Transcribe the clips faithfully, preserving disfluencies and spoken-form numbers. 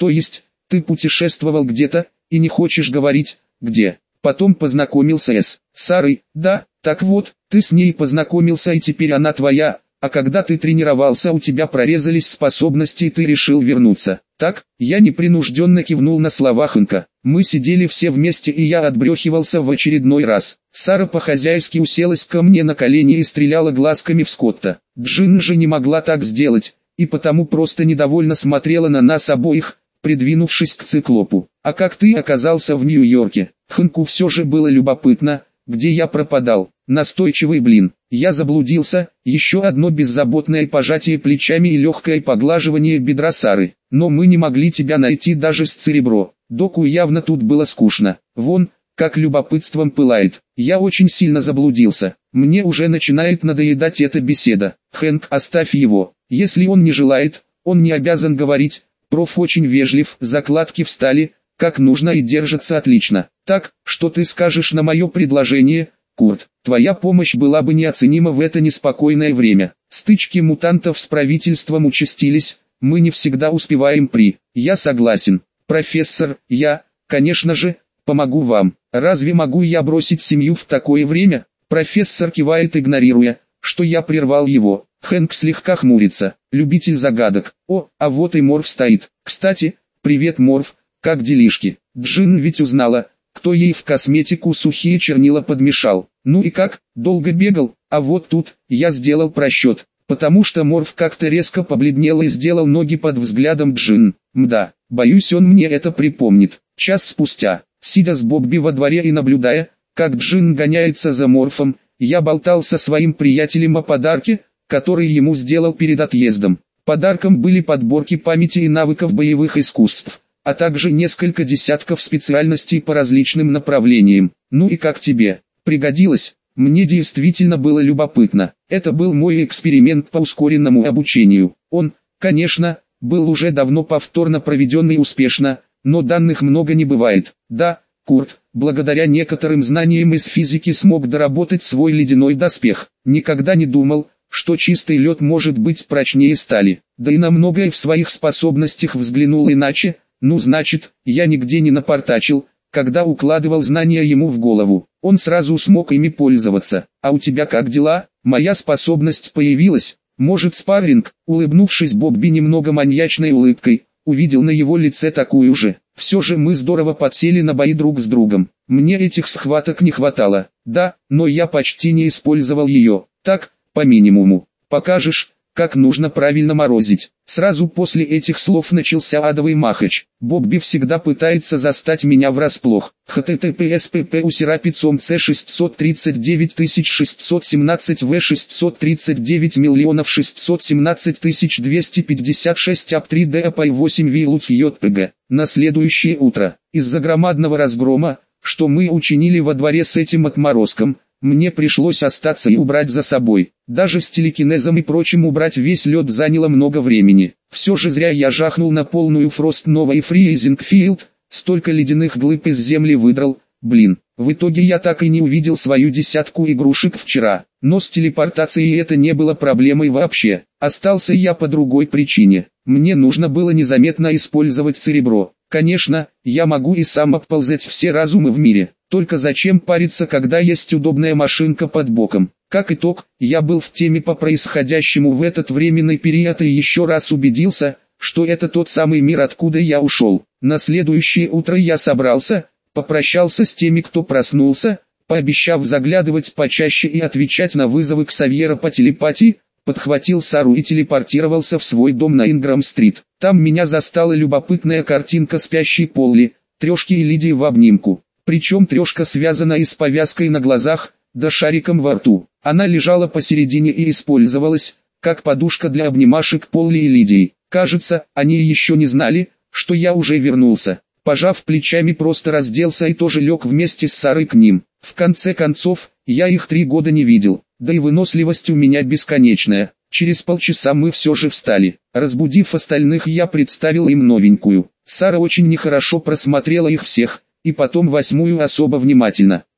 То есть, ты путешествовал где-то, и не хочешь говорить, где? Потом познакомился с Сарой, да, так вот, ты с ней познакомился и теперь она твоя, а когда ты тренировался у тебя прорезались способности и ты решил вернуться. Так, я непринужденно кивнул на слова Хэнка. Мы сидели все вместе и я отбрехивался в очередной раз. Сара по-хозяйски уселась ко мне на колени и стреляла глазками в Скотта. Джин же не могла так сделать, и потому просто недовольно смотрела на нас обоих, придвинувшись к циклопу. «А как ты оказался в Нью-Йорке?» Хэнку все же было любопытно, где я пропадал. Настойчивый блин. Я заблудился, еще одно беззаботное пожатие плечами и легкое поглаживание бедра Сары. Но мы не могли тебя найти даже с Церебро. Доку явно тут было скучно. Вон, как любопытством пылает. Я очень сильно заблудился. Мне уже начинает надоедать эта беседа. Хэнк, оставь его. Если он не желает, он не обязан говорить. Проф очень вежлив, закладки встали, как нужно и держится отлично. Так, что ты скажешь на мое предложение, Курт? Твоя помощь была бы неоценима в это неспокойное время. Стычки мутантов с правительством участились, мы не всегда успеваем при... Я согласен. Профессор, я, конечно же, помогу вам. Разве могу я бросить семью в такое время? Профессор кивает, игнорируя, что я прервал его. Хэнк слегка хмурится. Любитель загадок. О, а вот и Морф стоит. Кстати, привет, Морф, как делишки? Джин ведь узнала, кто ей в косметику сухие чернила подмешал. Ну и как, долго бегал? А вот тут, я сделал просчет, потому что Морф как-то резко побледнел и сделал ноги под взглядом Джин. Мда, боюсь, он мне это припомнит. Час спустя, сидя с Бобби во дворе и наблюдая, как Джин гоняется за Морфом, я болтал со своим приятелем о подарке, который ему сделал перед отъездом. Подарком были подборки памяти и навыков боевых искусств, а также несколько десятков специальностей по различным направлениям. Ну и как тебе? Пригодилось? Мне действительно было любопытно. Это был мой эксперимент по ускоренному обучению. Он, конечно, был уже давно повторно проведенный успешно, но данных много не бывает. Да, Курт, благодаря некоторым знаниям из физики смог доработать свой ледяной доспех. Никогда не думал, что чистый лед может быть прочнее стали. Да и на многое в своих способностях взглянул иначе. Ну значит, я нигде не напортачил, когда укладывал знания ему в голову. Он сразу смог ими пользоваться. А у тебя как дела? Моя способность появилась. Может, спарринг? Улыбнувшись Бобби немного маньячной улыбкой, увидел на его лице такую же. Все же мы здорово подсели на бои друг с другом. Мне этих схваток не хватало. Да, но я почти не использовал ее. Так, по минимуму. Покажешь, как нужно правильно морозить. Сразу после этих слов начался адовый махач. Бобби всегда пытается застать меня врасплох. https pp усерапицом c шестьсот тридцать девять тысяч шестьсот семнадцать в шестьсот тридцать девять миллионов шестьсот семнадцать тысяч двести пятьдесят шесть ап три д апай восемь вилуц йпг. На следующее утро, из-за громадного разгрома, что мы учинили во дворе с этим отморозком, мне пришлось остаться и убрать за собой. Даже с телекинезом и прочим убрать весь лед заняло много времени. Все же зря я жахнул на полную Фрост Нова и Фризинг Филд, столько ледяных глыб из земли выдрал, блин. В итоге я так и не увидел свою десятку игрушек вчера. Но с телепортацией это не было проблемой вообще. Остался я по другой причине. Мне нужно было незаметно использовать Церебро. Конечно, я могу и сам обползать все разумы в мире. Только зачем париться, когда есть удобная машинка под боком? Как итог, я был в теме по происходящему в этот временный период и еще раз убедился, что это тот самый мир, откуда я ушел. На следующее утро я собрался, попрощался с теми, кто проснулся, пообещав заглядывать почаще и отвечать на вызовы Ксавьера по телепатии, подхватил Сару и телепортировался в свой дом на Инграм-стрит. Там меня застала любопытная картинка спящей Полли, Трешки и Лидии в обнимку. Причем Трешка связана и с повязкой на глазах, да шариком во рту. Она лежала посередине и использовалась, как подушка для обнимашек Полли и Лидии. Кажется, они еще не знали, что я уже вернулся. Пожав плечами, просто разделся и тоже лег вместе с Сарой к ним. В конце концов, я их три года не видел, да и выносливость у меня бесконечная. Через полчаса мы все же встали. Разбудив остальных, я представил им новенькую. Сара очень нехорошо просмотрела их всех, и потом восьмую особо внимательно.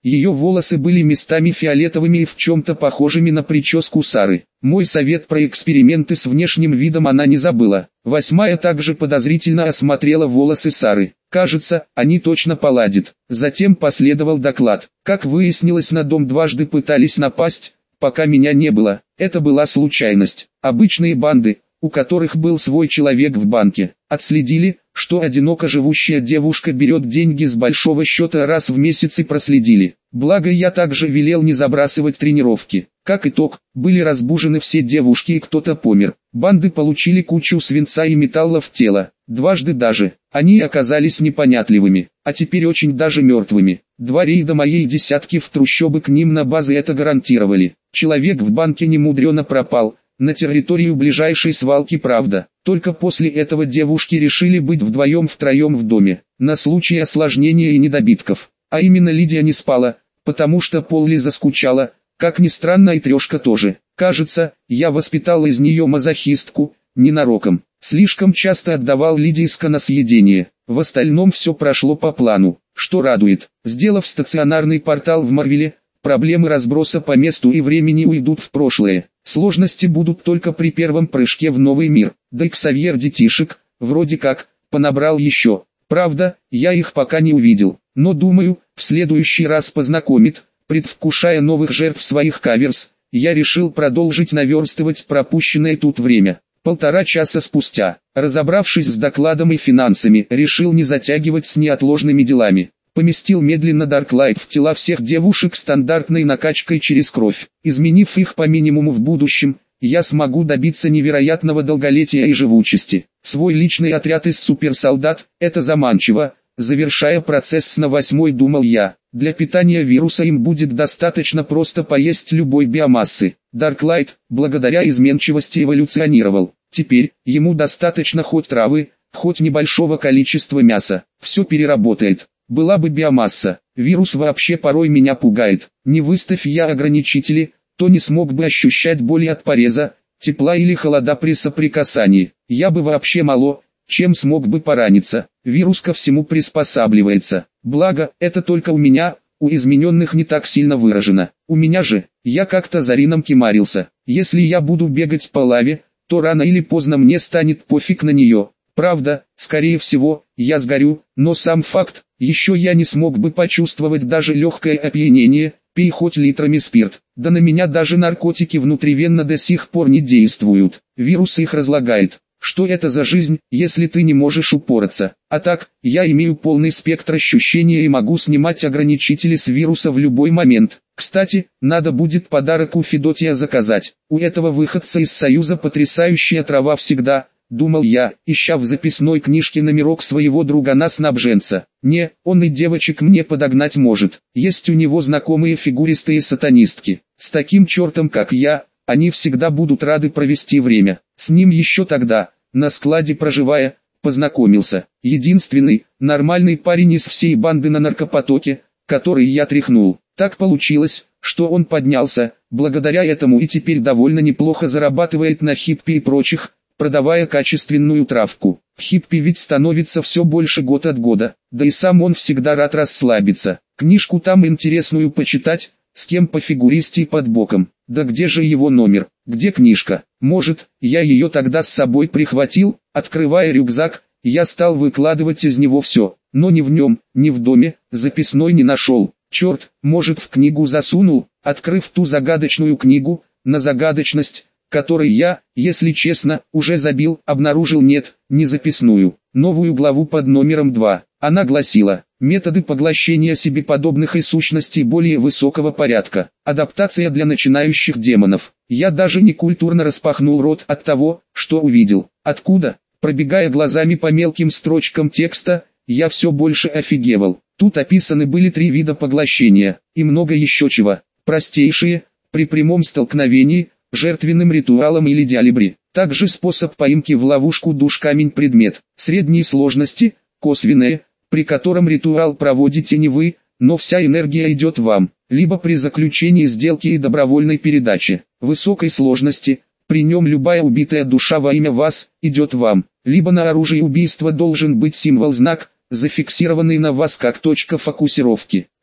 Ее волосы были местами фиолетовыми и в чем-то похожими на прическу Сары. Мой совет про эксперименты с внешним видом она не забыла. Восьмая также подозрительно осмотрела волосы Сары. Кажется, они точно поладят. Затем последовал доклад. Как выяснилось, на дом дважды пытались напасть, пока меня не было. Это была случайность. Обычные банды, у которых был свой человек в банке, отследили, что одиноко живущая девушка берет деньги с большого счета раз в месяц и проследили. Благо я также велел не забрасывать тренировки. Как итог, были разбужены все девушки и кто-то помер. Банды получили кучу свинца и металла в тело. Дважды даже. Они оказались непонятливыми, а теперь очень даже мертвыми. Два рейда моей десятки в трущобы к ним на базы это гарантировали. Человек в банке немудрено пропал. На территорию ближайшей свалки, правда. Только после этого девушки решили быть вдвоем-втроем в доме, на случай осложнения и недобитков. А именно Лидия не спала, потому что Полли заскучала, как ни странно и Трешка тоже. Кажется, я воспитал из нее мазохистку, ненароком. Слишком часто отдавал Лидии на съедение. В остальном все прошло по плану, что радует. Сделав стационарный портал в Марвеле, проблемы разброса по месту и времени уйдут в прошлое. Сложности будут только при первом прыжке в новый мир. Да и Ксавьер детишек, вроде как, понабрал еще. Правда, я их пока не увидел, но думаю, в следующий раз познакомит. Предвкушая новых жертв своих каверс, я решил продолжить наверстывать пропущенное тут время. Полтора часа спустя, разобравшись с докладом и финансами, решил не затягивать с неотложными делами. Поместил медленно Дарклайт в тела всех девушек стандартной накачкой через кровь. Изменив их по минимуму в будущем, я смогу добиться невероятного долголетия и живучести. Свой личный отряд из суперсолдат – это заманчиво. Завершая процесс на восьмой, думал я, для питания вируса им будет достаточно просто поесть любой биомассы. Дарклайт, благодаря изменчивости, эволюционировал. Теперь, ему достаточно хоть травы, хоть небольшого количества мяса. Все переработает. Была бы биомасса. Вирус вообще порой меня пугает. Не выставь я ограничители, то не смог бы ощущать боли от пореза, тепла или холода при соприкасании. Я бы вообще мало, чем смог бы пораниться. Вирус ко всему приспосабливается. Благо, это только у меня, у измененных не так сильно выражено. У меня же, я как-то за Рином кимарился. Если я буду бегать по лаве, то рано или поздно мне станет пофиг на нее. Правда, скорее всего, я сгорю, но сам факт, еще я не смог бы почувствовать даже легкое опьянение, пей хоть литрами спирт. Да на меня даже наркотики внутривенно до сих пор не действуют. Вирус их разлагает. Что это за жизнь, если ты не можешь упораться? А так, я имею полный спектр ощущения и могу снимать ограничители с вируса в любой момент. Кстати, надо будет подарок у Федотия заказать. У этого выходца из Союза потрясающая трава всегда, думал я, ища в записной книжке номерок своего другана-снабженца. Не, он и девочек мне подогнать может. Есть у него знакомые фигуристые сатанистки. С таким чертом, как я, они всегда будут рады провести время. С ним еще тогда, на складе проживая, познакомился. Единственный, нормальный парень из всей банды на наркопотоке, который я тряхнул. Так получилось, что он поднялся, благодаря этому и теперь довольно неплохо зарабатывает на хиппи и прочих, продавая качественную травку. Хиппи ведь становится все больше год от года, да и сам он всегда рад расслабиться. Книжку там интересную почитать, с кем по фигуристе под боком. Да где же его номер? Где книжка? Может, я ее тогда с собой прихватил? Открывая рюкзак, я стал выкладывать из него все, но ни в нем, ни в доме, записной не нашел. Черт, может, в книгу засунул? Открыв ту загадочную книгу, на загадочность, которой я, если честно, уже забил, обнаружил нет, не записную, новую главу под номером два. Она гласила: методы поглощения себе подобных и сущностей более высокого порядка. Адаптация для начинающих демонов. Я даже не культурно распахнул рот от того, что увидел. Откуда? Пробегая глазами по мелким строчкам текста, я все больше офигевал. Тут описаны были три вида поглощения, и много еще чего. Простейшие, при прямом столкновении, жертвенным ритуалом или диалибри. Также способ поимки в ловушку душ-камень предмет. Средней сложности, косвенное, при котором ритуал проводите не вы, но вся энергия идет вам, либо при заключении сделки и добровольной передаче. Высокой сложности, при нем любая убитая душа во имя вас, идет вам, либо на оружии убийства должен быть символ-знак, зафиксированный на вас как точка фокусировки.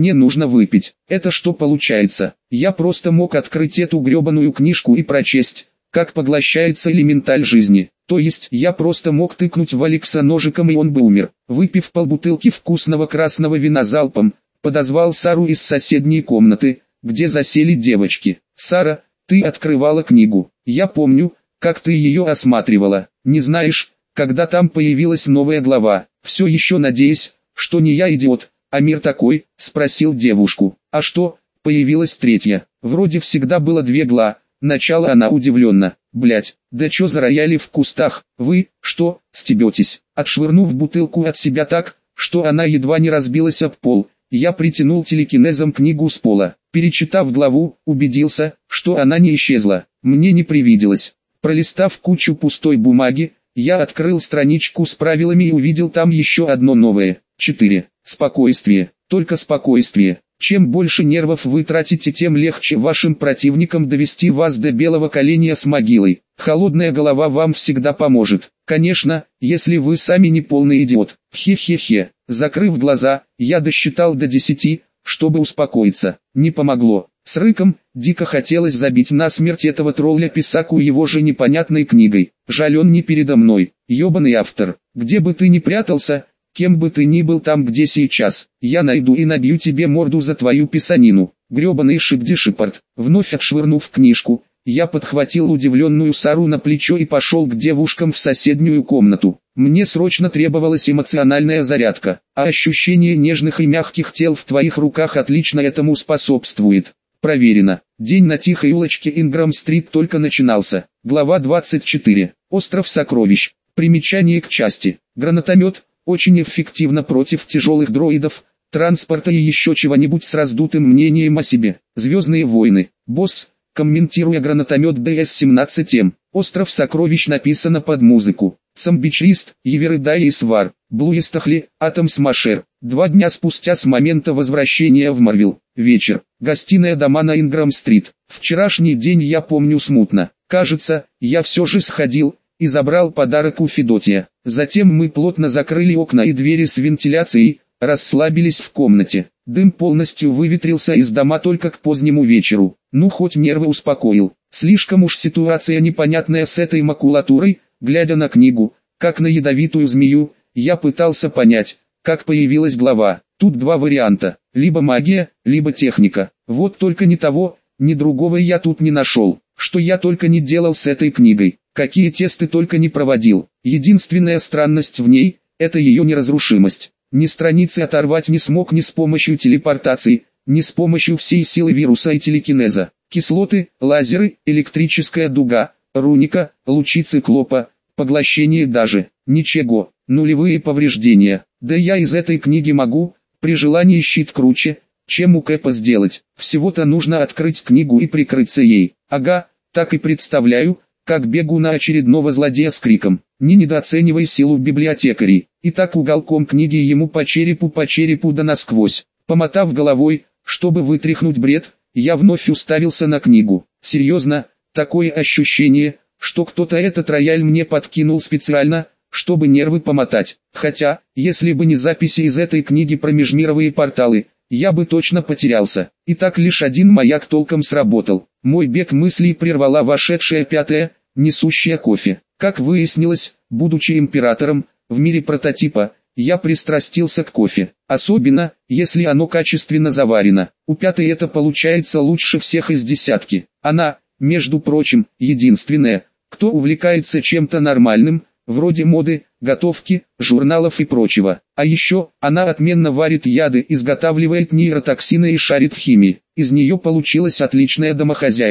мне нужно выпить. Это что получается? Я просто мог открыть эту гребаную книжку и прочесть, как поглощается элементаль жизни. То есть я просто мог тыкнуть в Алекса ножиком и он бы умер. Выпив полбутылки вкусного красного вина залпом, подозвал Сару из соседней комнаты, где засели девочки. «Сара, ты открывала книгу. Я помню, как ты ее осматривала. Не знаешь, когда там появилась новая глава? Все еще надеюсь, что не я идиот, а мир такой?» — спросил девушку. «А что, появилась третья? Вроде всегда было две гла». Начала она удивленно. «Блять, да чё за рояли в кустах? Вы, что, стебетесь?» Отшвырнув бутылку от себя так, что она едва не разбилась об пол, я притянул телекинезом книгу с пола. Перечитав главу, убедился, что она не исчезла. Мне не привиделось. Пролистав кучу пустой бумаги, я открыл страничку с правилами и увидел там еще одно новое. четыре. Спокойствие. Только спокойствие. Чем больше нервов вы тратите, тем легче вашим противникам довести вас до белого коленя с могилой. Холодная голова вам всегда поможет. Конечно, если вы сами не полный идиот. Хе-хе-хе. Закрыв глаза, я досчитал до десяти, чтобы успокоиться. Не помогло. С рыком, дико хотелось забить насмерть этого тролля Писаку его же непонятной книгой. Жаль, он не передо мной. Ёбаный автор. Где бы ты ни прятался, кем бы ты ни был там, где сейчас, я найду и набью тебе морду за твою писанину. Гребаный Шипди-Шипорт. Вновь отшвырнув книжку, я подхватил удивленную Сару на плечо и пошел к девушкам в соседнюю комнату. Мне срочно требовалась эмоциональная зарядка, а ощущение нежных и мягких тел в твоих руках отлично этому способствует. Проверено. День на тихой улочке Инграм-стрит только начинался. Глава двадцать четыре. Остров сокровищ. Примечание к части. Гранатомет очень эффективно против тяжелых дроидов, транспорта и еще чего-нибудь с раздутым мнением о себе. Звездные войны. Босс, комментируя гранатомет ди эс семнадцать эм. Остров сокровищ написано под музыку. Самбичлист, Еверидай и Свар. Блуистахли, Атом Смашер. Два дня спустя с момента возвращения в Марвел. Вечер. Гостиная дома на Инграм-стрит. Вчерашний день я помню смутно. Кажется, я все же сходил и забрал подарок у Федотия. Затем мы плотно закрыли окна и двери с вентиляцией, расслабились в комнате. Дым полностью выветрился из дома только к позднему вечеру. Ну хоть нервы успокоил. Слишком уж ситуация непонятная с этой макулатурой. Глядя на книгу, как на ядовитую змею, я пытался понять, как появилась глава. Тут два варианта, либо магия, либо техника. Вот только ни того, ни другого я тут не нашел. Что я только не делал с этой книгой, какие тесты только не проводил. Единственная странность в ней – это ее неразрушимость. Ни страницы оторвать не смог ни с помощью телепортации, ни с помощью всей силы вируса и телекинеза. Кислоты, лазеры, электрическая дуга, руника, лучи циклопа, поглощение даже, ничего, нулевые повреждения. Да я из этой книги могу, при желании щит круче, чем у Кэпа сделать. Всего-то нужно открыть книгу и прикрыться ей. Ага, так и представляю, как бегу на очередного злодея с криком. Не недооценивай силу библиотекарей. И так уголком книги ему по черепу по черепу да насквозь. Помотав головой, чтобы вытряхнуть бред, я вновь уставился на книгу. Серьезно, такое ощущение, что кто-то этот рояль мне подкинул специально, чтобы нервы помотать. Хотя, если бы не записи из этой книги про межмировые порталы, я бы точно потерялся. И так лишь один маяк толком сработал. Мой бег мыслей прервала вошедшая пятая, несущая кофе. Как выяснилось, будучи императором, в мире прототипа, я пристрастился к кофе. Особенно, если оно качественно заварено. У пятой это получается лучше всех из десятки. Она, между прочим, единственная, кто увлекается чем-то нормальным, вроде моды, готовки, журналов и прочего. А еще, она отменно варит яды, изготавливает нейротоксины и шарит в химии. Из нее получилась отличная домохозяйка.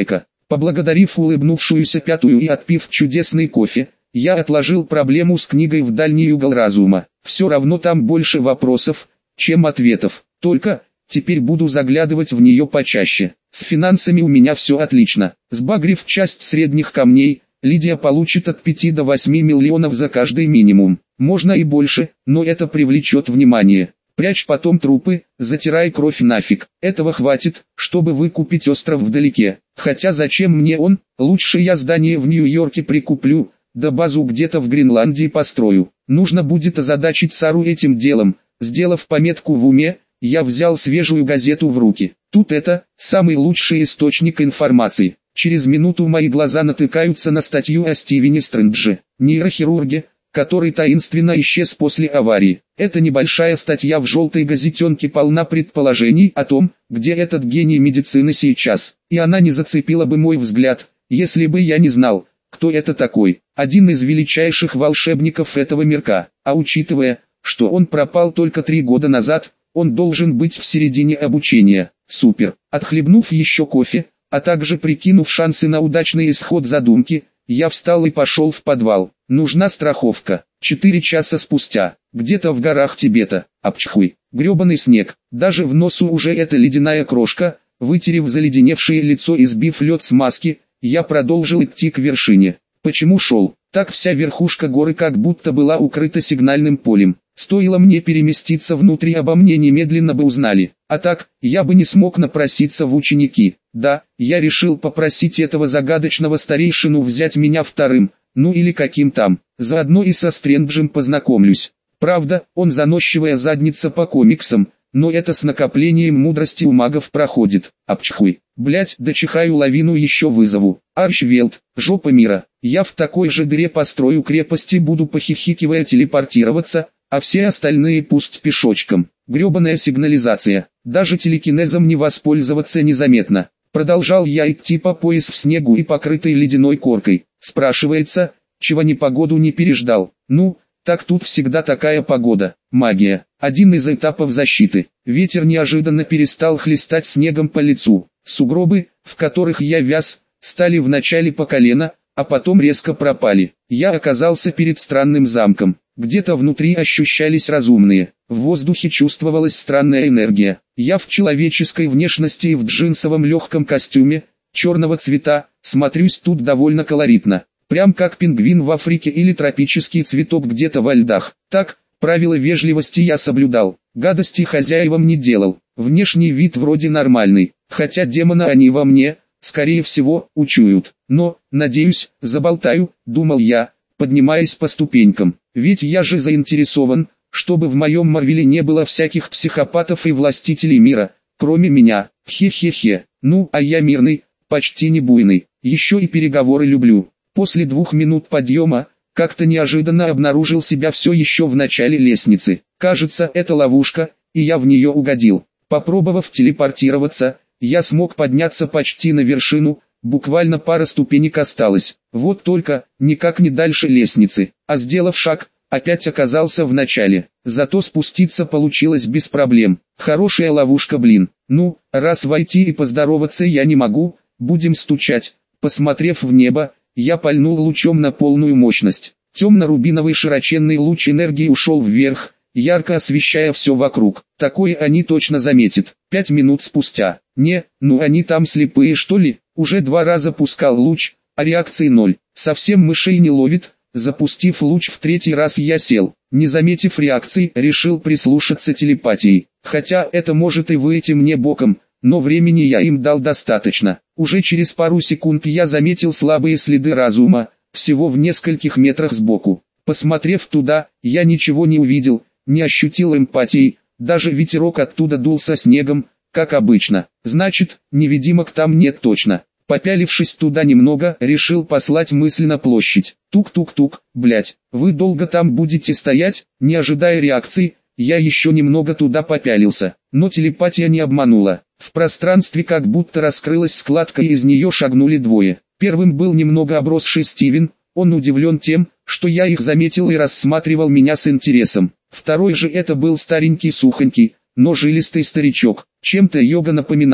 Поблагодарив улыбнувшуюся пятую и отпив чудесный кофе, я отложил проблему с книгой в дальний угол разума. Все равно там больше вопросов, чем ответов. Только, теперь буду заглядывать в нее почаще. С финансами у меня все отлично. Сбагрив часть средних камней, Лидия получит от пяти до восьми миллионов за каждый минимум. Можно и больше, но это привлечет внимание. Прячь потом трупы, затирай кровь нафиг. Этого хватит, чтобы выкупить остров вдалеке. Хотя зачем мне он? Лучше я здание в Нью-Йорке прикуплю, да базу где-то в Гренландии построю. Нужно будет озадачить Сару этим делом. Сделав пометку в уме, я взял свежую газету в руки. Тут это, самый лучший источник информации. Через минуту мои глаза натыкаются на статью о Стивене Стрэндже, нейрохирурге, который таинственно исчез после аварии. Эта небольшая статья в желтой газетенке полна предположений о том, где этот гений медицины сейчас. И она не зацепила бы мой взгляд, если бы я не знал, кто это такой. Один из величайших волшебников этого мирка. А учитывая, что он пропал только три года назад, он должен быть в середине обучения. Супер. Отхлебнув еще кофе, а также прикинув шансы на удачный исход задумки, я встал и пошел в подвал. Нужна страховка. Четыре часа спустя, где-то в горах Тибета, апчхуй, гребаный снег, даже в носу уже эта ледяная крошка. Вытерев заледеневшее лицо и сбив лед с маски, я продолжил идти к вершине. Почему шел? Так вся верхушка горы как будто была укрыта сигнальным полем. Стоило мне переместиться внутрь, обо мне немедленно бы узнали. А так, я бы не смог напроситься в ученики. Да, я решил попросить этого загадочного старейшину взять меня вторым, ну или каким там. Заодно и со Стрэнджем познакомлюсь. Правда, он заносчивая задница по комиксам, но это с накоплением мудрости у магов проходит. Апчхуй. Блять, да чихаю лавину еще вызову. Арчвелд, жопа мира. Я в такой же дыре построю крепости, буду похихикивая телепортироваться, а все остальные пусть пешочком. Гребаная сигнализация. Даже телекинезом не воспользоваться незаметно. Продолжал я идти по пояс в снегу и покрытой ледяной коркой. Спрашивается, чего непогоду не переждал. Ну, так тут всегда такая погода. Магия. Один из этапов защиты. Ветер неожиданно перестал хлестать снегом по лицу. Сугробы, в которых я вяз, стали вначале по колено, а потом резко пропали. Я оказался перед странным замком. Где-то внутри ощущались разумные. В воздухе чувствовалась странная энергия. Я в человеческой внешности и в джинсовом легком костюме, черного цвета, смотрюсь тут довольно колоритно. Прям как пингвин в Африке или тропический цветок где-то во льдах. Так, правила вежливости я соблюдал. Гадости хозяевам не делал. Внешний вид вроде нормальный. Хотя демона они во мне, скорее всего, учуют. Но, надеюсь, заболтаю, думал я, поднимаясь по ступенькам. Ведь я же заинтересован, чтобы в моем Марвеле не было всяких психопатов и властителей мира, кроме меня. Хе-хе-хе. Ну, а я мирный, почти не буйный. Еще и переговоры люблю. После двух минут подъема, как-то неожиданно обнаружил себя все еще в начале лестницы. Кажется, это ловушка, и я в нее угодил. Попробовав телепортироваться, я смог подняться почти на вершину, буквально пара ступенек осталось. Вот только, никак не дальше лестницы, а сделав шаг, опять оказался в начале. Зато спуститься получилось без проблем. Хорошая ловушка, блин. Ну, раз войти и поздороваться я не могу, будем стучать. Посмотрев в небо, я пальнул лучом на полную мощность. Темно-рубиновый широченный луч энергии ушел вверх, ярко освещая все вокруг. Такое они точно заметят. Пять минут спустя. Не, ну они там слепые что ли? Уже два раза пускал луч, а реакции ноль. Совсем мышей не ловит. Запустив луч в третий раз, я сел. Не заметив реакции, решил прислушаться телепатией. Хотя это может и выйти мне боком, но времени я им дал достаточно. Уже через пару секунд я заметил слабые следы разума, всего в нескольких метрах сбоку. Посмотрев туда, я ничего не увидел, не ощутил эмпатии, даже ветерок оттуда дул со снегом, как обычно. Значит, невидимок там нет точно. Попялившись туда немного, решил послать мысль на площадь. Тук-тук-тук, блять, вы долго там будете стоять? Не ожидая реакции, я еще немного туда попялился, но телепатия не обманула. В пространстве как будто раскрылась складка, и из нее шагнули двое. Первым был немного обросший Стивен, он удивлен тем, что я их заметил и рассматривал меня с интересом. Второй же это был старенький сухонький, но жилистый старичок, чем-то Йога напоминал,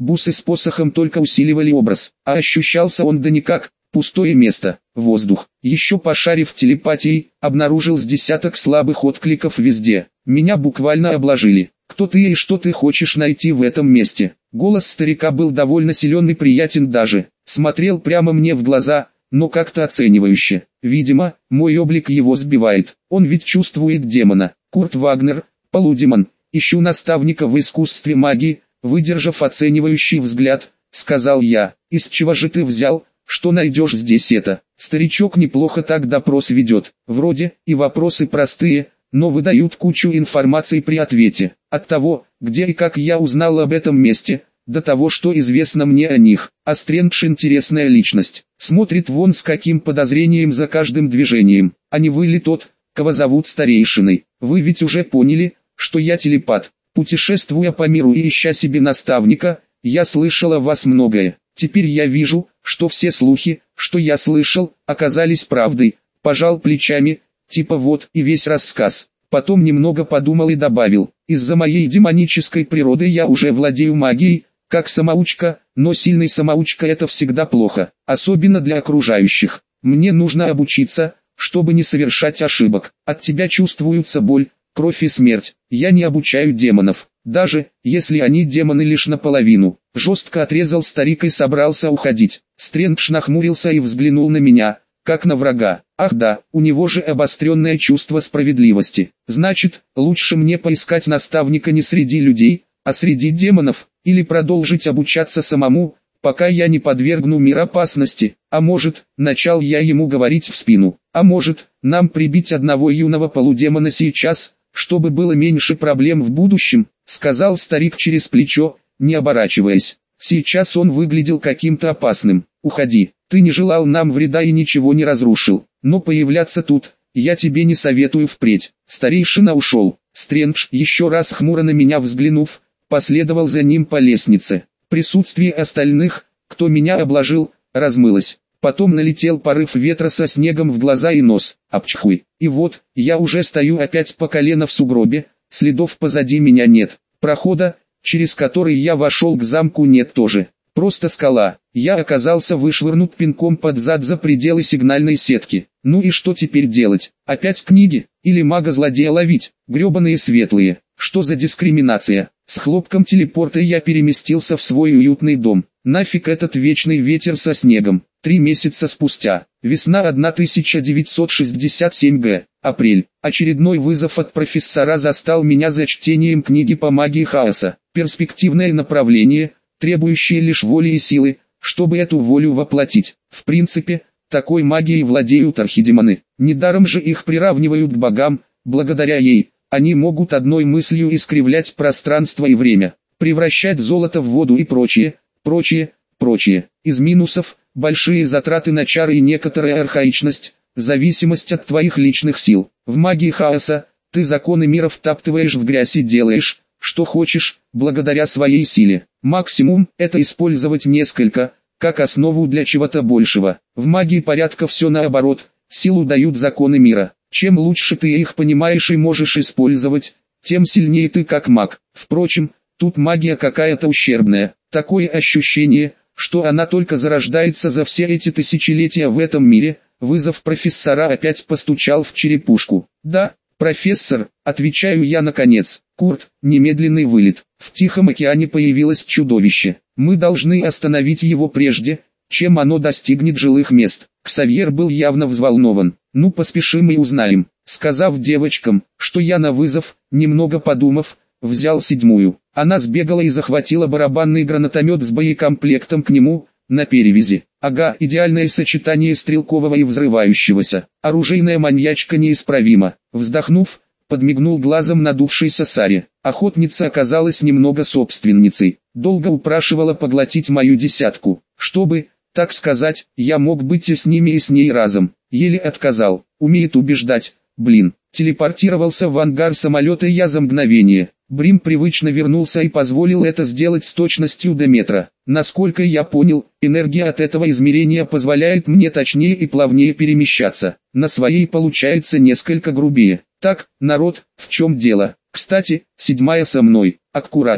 бусы с посохом только усиливали образ, а ощущался он да никак, пустое место, воздух. Еще пошарив телепатией, обнаружил с десяток слабых откликов везде. Меня буквально обложили. Кто ты и что ты хочешь найти в этом месте? Голос старика был довольно силен и приятен даже. Смотрел прямо мне в глаза, но как-то оценивающе. Видимо, мой облик его сбивает. Он ведь чувствует демона. Курт Вагнер, полудемон. Ищу наставника в искусстве магии. Выдержав оценивающий взгляд, сказал я. Из чего же ты взял, что найдешь здесь это? Старичок неплохо так допрос ведет. Вроде и вопросы простые, но выдают кучу информации при ответе. От того, где и как я узнал об этом месте, до того, что известно мне о них. А Стрэндж интересная личность. Смотрит вон с каким подозрением за каждым движением. А не вы ли тот, кого зовут старейшиной? Вы ведь уже поняли, что я телепат. Путешествуя по миру и ища себе наставника, я слышал о вас многое. Теперь я вижу, что все слухи, что я слышал, оказались правдой. Пожал плечами, типа вот и весь рассказ. Потом немного подумал и добавил: из-за моей демонической природы я уже владею магией, как самоучка, но сильный самоучка это всегда плохо, особенно для окружающих. Мне нужно обучиться, чтобы не совершать ошибок. От тебя чувствуется боль, кровь и смерть. Я не обучаю демонов, даже если они демоны лишь наполовину. Жестко отрезал старик и собрался уходить. Стрэндж нахмурился и взглянул на меня, как на врага. Ах да, у него же обостренное чувство справедливости. Значит, лучше мне поискать наставника не среди людей, а среди демонов, или продолжить обучаться самому, пока я не подвергну мир опасности. А может, начал я ему говорить в спину, а может, нам прибить одного юного полудемона сейчас, чтобы было меньше проблем в будущем, сказал старик через плечо, не оборачиваясь. Сейчас он выглядел каким-то опасным. Уходи, ты не желал нам вреда и ничего не разрушил, но появляться тут, я тебе не советую впредь. Старейшина ушел. Стрэндж, еще раз хмуро на меня взглянув, последовал за ним по лестнице. Присутствие остальных, кто меня обложил, размылось. Потом налетел порыв ветра со снегом в глаза и нос. Апчхуй. И вот, я уже стою опять по колено в сугробе, следов позади меня нет. Прохода, через который я вошел к замку, нет тоже. Просто скала. Я оказался вышвырнут пинком под зад за пределы сигнальной сетки. Ну и что теперь делать? Опять книги? Или мага-злодея ловить? Гребаные светлые. Что за дискриминация? С хлопком телепорта я переместился в свой уютный дом. Нафиг этот вечный ветер со снегом. Три месяца спустя. Весна тысяча девятьсот шестьдесят семь г. Апрель. Очередной вызов от профессора застал меня за чтением книги по магии хаоса. Перспективное направление, требующее лишь воли и силы, чтобы эту волю воплотить. В принципе, такой магией владеют архидемоны. Недаром же их приравнивают к богам. Благодаря ей, они могут одной мыслью искривлять пространство и время, превращать золото в воду и прочее, прочее, прочее. Из минусов – большие затраты на чары и некоторая архаичность, зависимость от твоих личных сил. В магии хаоса, ты законы мира втаптываешь в грязь и делаешь, что хочешь, благодаря своей силе. Максимум – это использовать несколько, как основу для чего-то большего. В магии порядка все наоборот, силу дают законы мира. Чем лучше ты их понимаешь и можешь использовать, тем сильнее ты как маг. Впрочем, тут магия какая-то ущербная. Такое ощущение, что она только зарождается за все эти тысячелетия в этом мире. Вызов профессора опять постучал в черепушку. Да, профессор, отвечаю я наконец. Курт, немедленный вылет. В Тихом океане появилось чудовище. Мы должны остановить его прежде, чем оно достигнет жилых мест. Ксавьер был явно взволнован. Ну поспешим и узнаем. Сказав девочкам, что я на вызов, немного подумав, взял седьмую. Она сбегала и захватила барабанный гранатомет с боекомплектом к нему, на перевязи. Ага, идеальное сочетание стрелкового и взрывающегося. Оружейная маньячка неисправима. Вздохнув, подмигнул глазом надувшейся Саре. Охотница оказалась немного собственницей. Долго упрашивала поглотить мою десятку, чтобы, так сказать, я мог быть и с ними и с ней разом. Еле отказал. Умеет убеждать, блин. Телепортировался в ангар самолета я за мгновение. Брим привычно вернулся и позволил это сделать с точностью до метра. Насколько я понял, энергия от этого измерения позволяет мне точнее и плавнее перемещаться. На своей получается несколько грубее. Так, народ, в чем дело? Кстати, седьмая со мной. Аккуратней.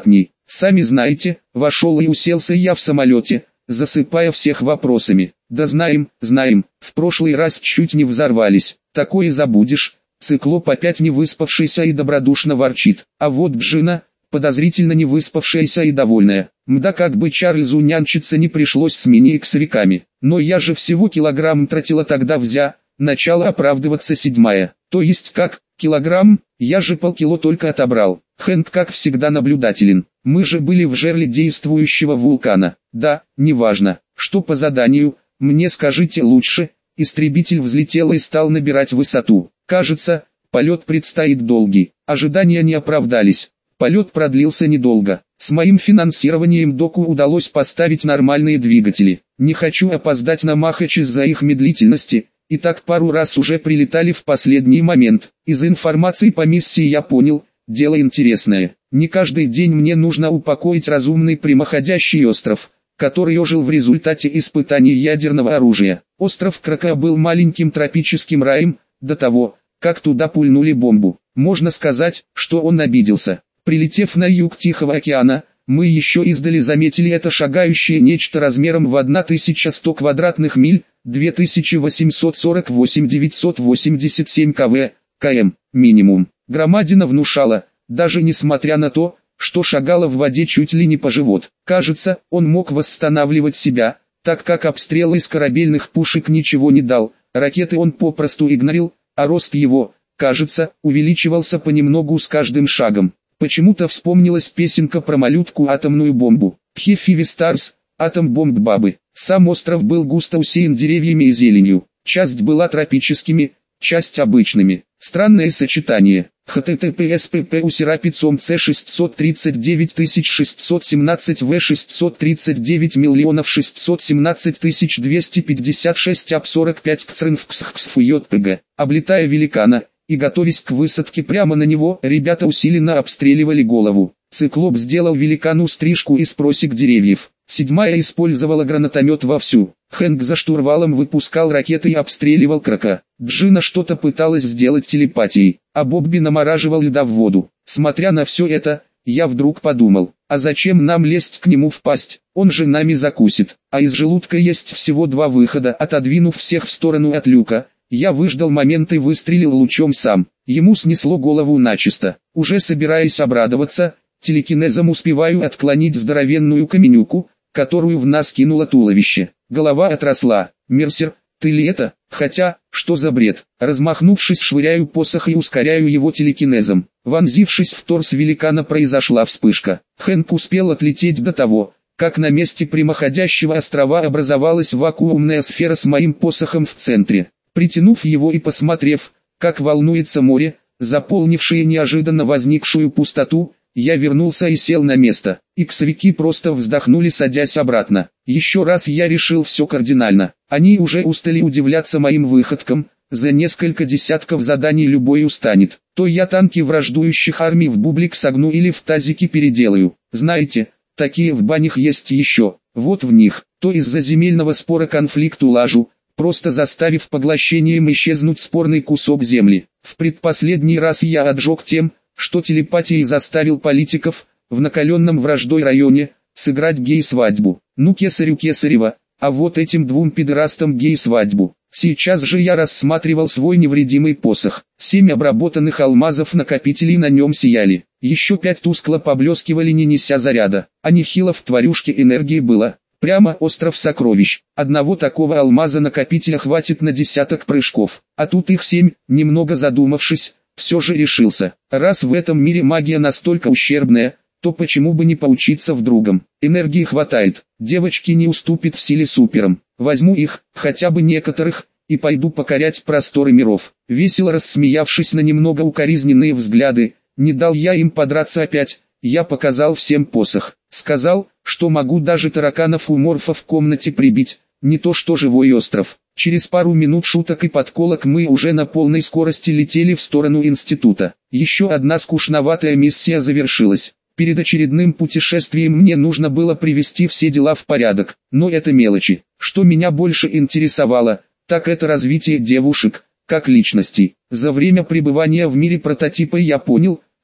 Сами знаете, вошел и уселся я в самолете, засыпая всех вопросами. Да знаем, знаем, в прошлый раз чуть не взорвались, такое забудешь. Циклоп опять не выспавшийся и добродушно ворчит, а вот Джина, подозрительно не выспавшаяся и довольная. Мда, как бы Чарльзу нянчиться не пришлось с мини-иксовиками, но я же всего килограмм тратила тогда взя, начало оправдываться седьмая, то есть как, килограмм, я же полкило только отобрал. Хэнк как всегда наблюдателен, мы же были в жерле действующего вулкана, да, неважно, что по заданию, мне скажите лучше. Истребитель взлетел и стал набирать высоту. Кажется, полет предстоит долгий. Ожидания не оправдались. Полет продлился недолго. С моим финансированием доку удалось поставить нормальные двигатели. Не хочу опоздать на Махач из-за их медлительности. И так пару раз уже прилетали в последний момент. Из информации по миссии я понял, дело интересное. Не каждый день мне нужно упокоить разумный прямоходящий остров, который ожил в результате испытаний ядерного оружия. Остров Крака был маленьким тропическим раем, до того, как туда пульнули бомбу. Можно сказать, что он обиделся. Прилетев на юг Тихого океана, мы еще издали заметили это шагающее нечто размером в тысячу сто квадратных миль, две тысячи восемьсот сорок восемь девятьсот восемьдесят семь километров, км, минимум. Громадина внушала, даже несмотря на то, что шагала в воде чуть ли не по живот. Кажется, он мог восстанавливать себя, так как обстрел из корабельных пушек ничего не дал, ракеты он попросту игнорил, а рост его, кажется, увеличивался понемногу с каждым шагом. Почему-то вспомнилась песенка про малютку атомную бомбу. Хефиви Старс, атом бомб бабы. Сам остров был густо усеян деревьями и зеленью. Часть была тропическими, часть обычными. Странное сочетание. эйч ти ти пи эс пи пи у Серапицом С шестьсот тридцать девять тысяч шестьсот семнадцать В шестьсот тридцать девять миллионов шестьсот семнадцать тысяч двести пятьдесят шесть ап сорок пять ксрнфксхксфуйотпг. Облетая великана и готовясь к высадке прямо на него, ребята усиленно обстреливали голову. Циклоп сделал великану стрижку из просек деревьев. Седьмая использовала гранатомет вовсю. Хэнк за штурвалом выпускал ракеты и обстреливал Крака. Джина что-то пыталась сделать телепатией, а Бобби намораживал льда в воду. Смотря на все это, я вдруг подумал, а зачем нам лезть к нему в пасть? Он же нами закусит. А из желудка есть всего два выхода. Отодвинув всех в сторону от люка, я выждал момент и выстрелил лучом сам. Ему снесло голову начисто. Уже собираясь обрадоваться, телекинезом успеваю отклонить здоровенную каменюку, которую в нас кинуло туловище. Голова отросла. Мерсер, ты ли это? Хотя, что за бред? Размахнувшись, швыряю посох и ускоряю его телекинезом. Вонзившись в торс великана, произошла вспышка. Хэнк успел отлететь до того, как на месте прямоходящего острова образовалась вакуумная сфера с моим посохом в центре. Притянув его и посмотрев, как волнуется море, заполнившее неожиданно возникшую пустоту, я вернулся и сел на место. Иксовики просто вздохнули, садясь обратно. Еще раз я решил все кардинально. Они уже устали удивляться моим выходкам. За несколько десятков заданий любой устанет. То я танки враждующих армий в бублик согну или в тазики переделаю. Знаете, такие в банях есть еще. Вот в них, то из-за земельного спора конфликт улажу, просто заставив поглощением исчезнуть спорный кусок земли. В предпоследний раз я отжег тем, что телепатией заставил политиков, в накаленном враждой районе, сыграть гей-свадьбу. Ну кесарю кесарева, а вот этим двум пидорастам гей-свадьбу. Сейчас же я рассматривал свой невредимый посох. Семь обработанных алмазов-накопителей на нем сияли. Еще пять тускло поблескивали, не неся заряда. А нехило в тварюшке энергии было. Прямо остров сокровищ. Одного такого алмаза-накопителя хватит на десяток прыжков. А тут их семь. Немного задумавшись, все же решился. Раз в этом мире магия настолько ущербная, то почему бы не поучиться в другом? Энергии хватает, девочки не уступит в силе суперам. Возьму их, хотя бы некоторых, и пойду покорять просторы миров. Весело рассмеявшись на немного укоризненные взгляды, не дал я им подраться опять. Я показал всем посох. Сказал, что могу даже тараканов у морфа в комнате прибить, не то что живой остров. Через пару минут шуток и подколок мы уже на полной скорости летели в сторону института. Еще одна скучноватая миссия завершилась. Перед очередным путешествием мне нужно было привести все дела в порядок, но это мелочи. Что меня больше интересовало, так это развитие девушек, как личностей. За время пребывания в мире прототипа я понял,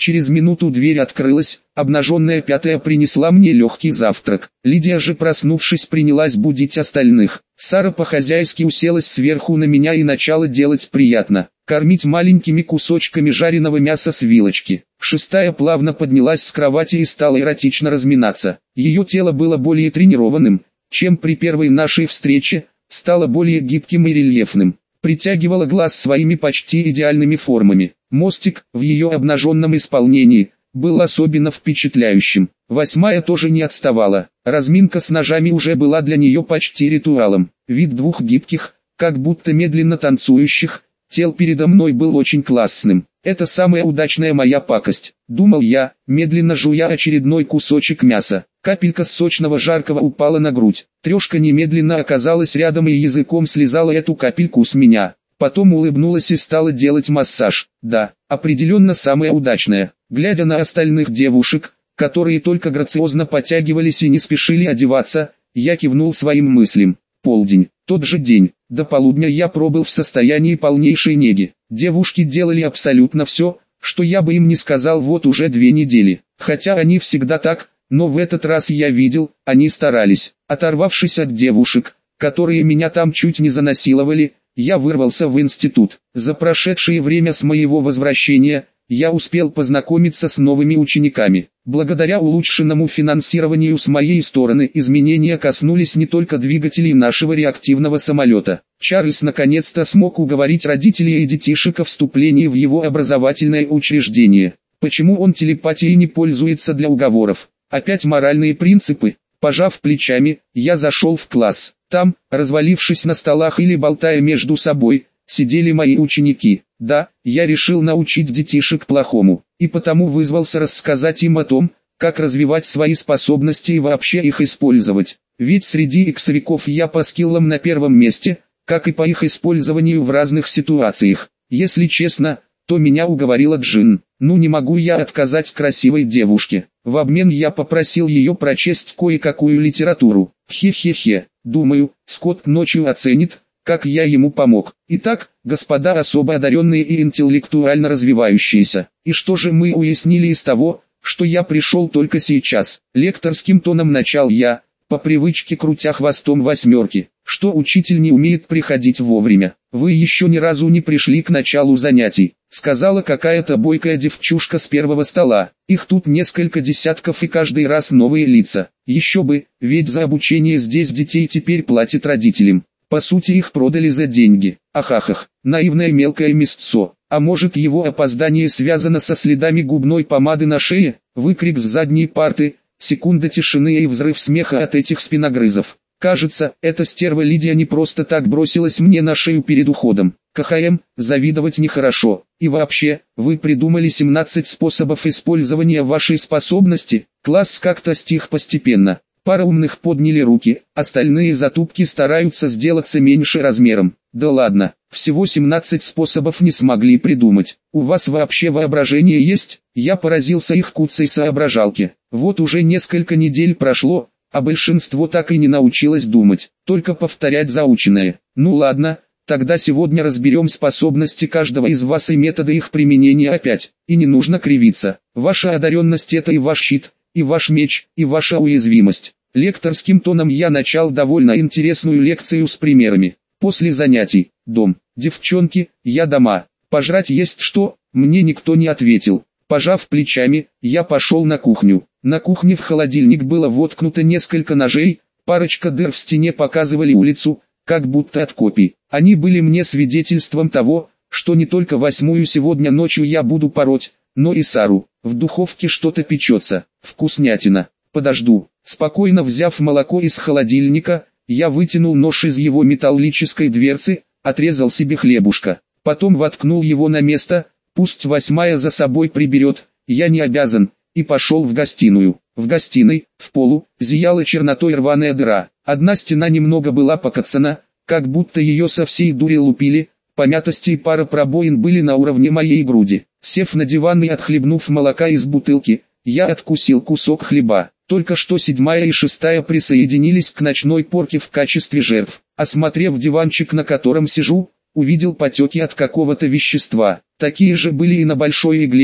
Через минуту дверь открылась, обнаженная пятая принесла мне легкий завтрак. Лидия же, проснувшись, принялась будить остальных. Сара по-хозяйски уселась сверху на меня и начала делать приятно, кормить маленькими кусочками жареного мяса с вилочки. Шестая плавно поднялась с кровати и стала эротично разминаться. Ее тело было более тренированным, чем при первой нашей встрече, стало более гибким и рельефным. Притягивала глаз своими почти идеальными формами. Мостик, в ее обнаженном исполнении, был особенно впечатляющим. Восьмая тоже не отставала. Разминка с ножами уже была для нее почти ритуалом. Вид двух гибких, как будто медленно танцующих, тел передо мной был очень классным. Это самая удачная моя пакость, думал я, медленно жуя очередной кусочек мяса. Капелька сочного жаркого упала на грудь. Трешка немедленно оказалась рядом и языком слезала эту капельку с меня. Потом улыбнулась и стала делать массаж. Да, определенно самая удачная. Глядя на остальных девушек, которые только грациозно подтягивались и не спешили одеваться, я кивнул своим мыслям. Полдень, тот же день, до полудня я пробыл в состоянии полнейшей неги. Девушки делали абсолютно все, что я бы им не сказал вот уже две недели. Хотя они всегда так, но в этот раз я видел, они старались. Оторвавшись от девушек, которые меня там чуть не занасиловали, я вырвался в институт. За прошедшее время с моего возвращения, я успел познакомиться с новыми учениками. Благодаря улучшенному финансированию с моей стороны изменения коснулись не только двигателей нашего реактивного самолета. Чарльз наконец-то смог уговорить родителей и детишек о вступлении в его образовательное учреждение. Почему он телепатией не пользуется для уговоров? Опять моральные принципы. Пожав плечами, я зашел в класс. Там, развалившись на столах или болтая между собой, сидели мои ученики. Да, я решил научить детишек плохому, и потому вызвался рассказать им о том, как развивать свои способности и вообще их использовать. Ведь среди иксовиков я по скиллам на первом месте, как и по их использованию в разных ситуациях. Если честно, то меня уговорила Джин. Ну не могу я отказать красивой девушке. В обмен я попросил ее прочесть кое-какую литературу. Хе-хе-хе, думаю, Скотт ночью оценит, как я ему помог. Итак, господа особо одаренные и интеллектуально развивающиеся, и что же мы уяснили из того, что я пришел только сейчас? Лекторским тоном начал я, по привычке крутя хвостом восьмерки, что учитель не умеет приходить вовремя. Вы еще ни разу не пришли к началу занятий, сказала какая-то бойкая девчушка с первого стола. Их тут несколько десятков и каждый раз новые лица. Еще бы, ведь за обучение здесь детей теперь платят родителям. По сути их продали за деньги. Ахахах, наивное мелкое мясцо. А может его опоздание связано со следами губной помады на шее? Выкрик с задней парты, секунда тишины и взрыв смеха от этих спиногрызов. Кажется, эта стерва Лидия не просто так бросилась мне на шею перед уходом. КХМ, завидовать нехорошо. И вообще, вы придумали семнадцать способов использования вашей способности. Класс как-то стих постепенно. Пара умных подняли руки, остальные затупки стараются сделаться меньше размером. Да ладно, всего семнадцать способов не смогли придумать. У вас вообще воображение есть? Я поразился их куцей соображалке. Вот уже несколько недель прошло, а большинство так и не научилось думать, только повторять заученное. Ну ладно, тогда сегодня разберем способности каждого из вас и методы их применения опять. И не нужно кривиться. Ваша одаренность — это и ваш щит, и ваш меч, и ваша уязвимость. Лекторским тоном я начал довольно интересную лекцию с примерами. После занятий, дом, девчонки, я дома, пожрать есть что? Мне никто не ответил. Пожав плечами, я пошел на кухню. На кухне в холодильник было воткнуто несколько ножей, парочка дыр в стене показывали улицу, как будто от копий. Они были мне свидетельством того, что не только восьмую сегодня ночью я буду пороть, но и Сару. В духовке что-то печется, вкуснятина. Подожду. Спокойно взяв молоко из холодильника, я вытянул нож из его металлической дверцы, отрезал себе хлебушка. Потом воткнул его на место, пусть восьмая за собой приберет, я не обязан, и пошел в гостиную. В гостиной, в полу, зияла чернотой рваная дыра. Одна стена немного была покоцана, как будто ее со всей дури лупили, помятости и пара пробоин были на уровне моей груди. Сев на диван и отхлебнув молока из бутылки, я откусил кусок хлеба. Только что седьмая и шестая присоединились к ночной порке в качестве жертв. Осмотрев диванчик, на котором сижу, увидел потеки от какого-то вещества. Такие же были и на большой игле,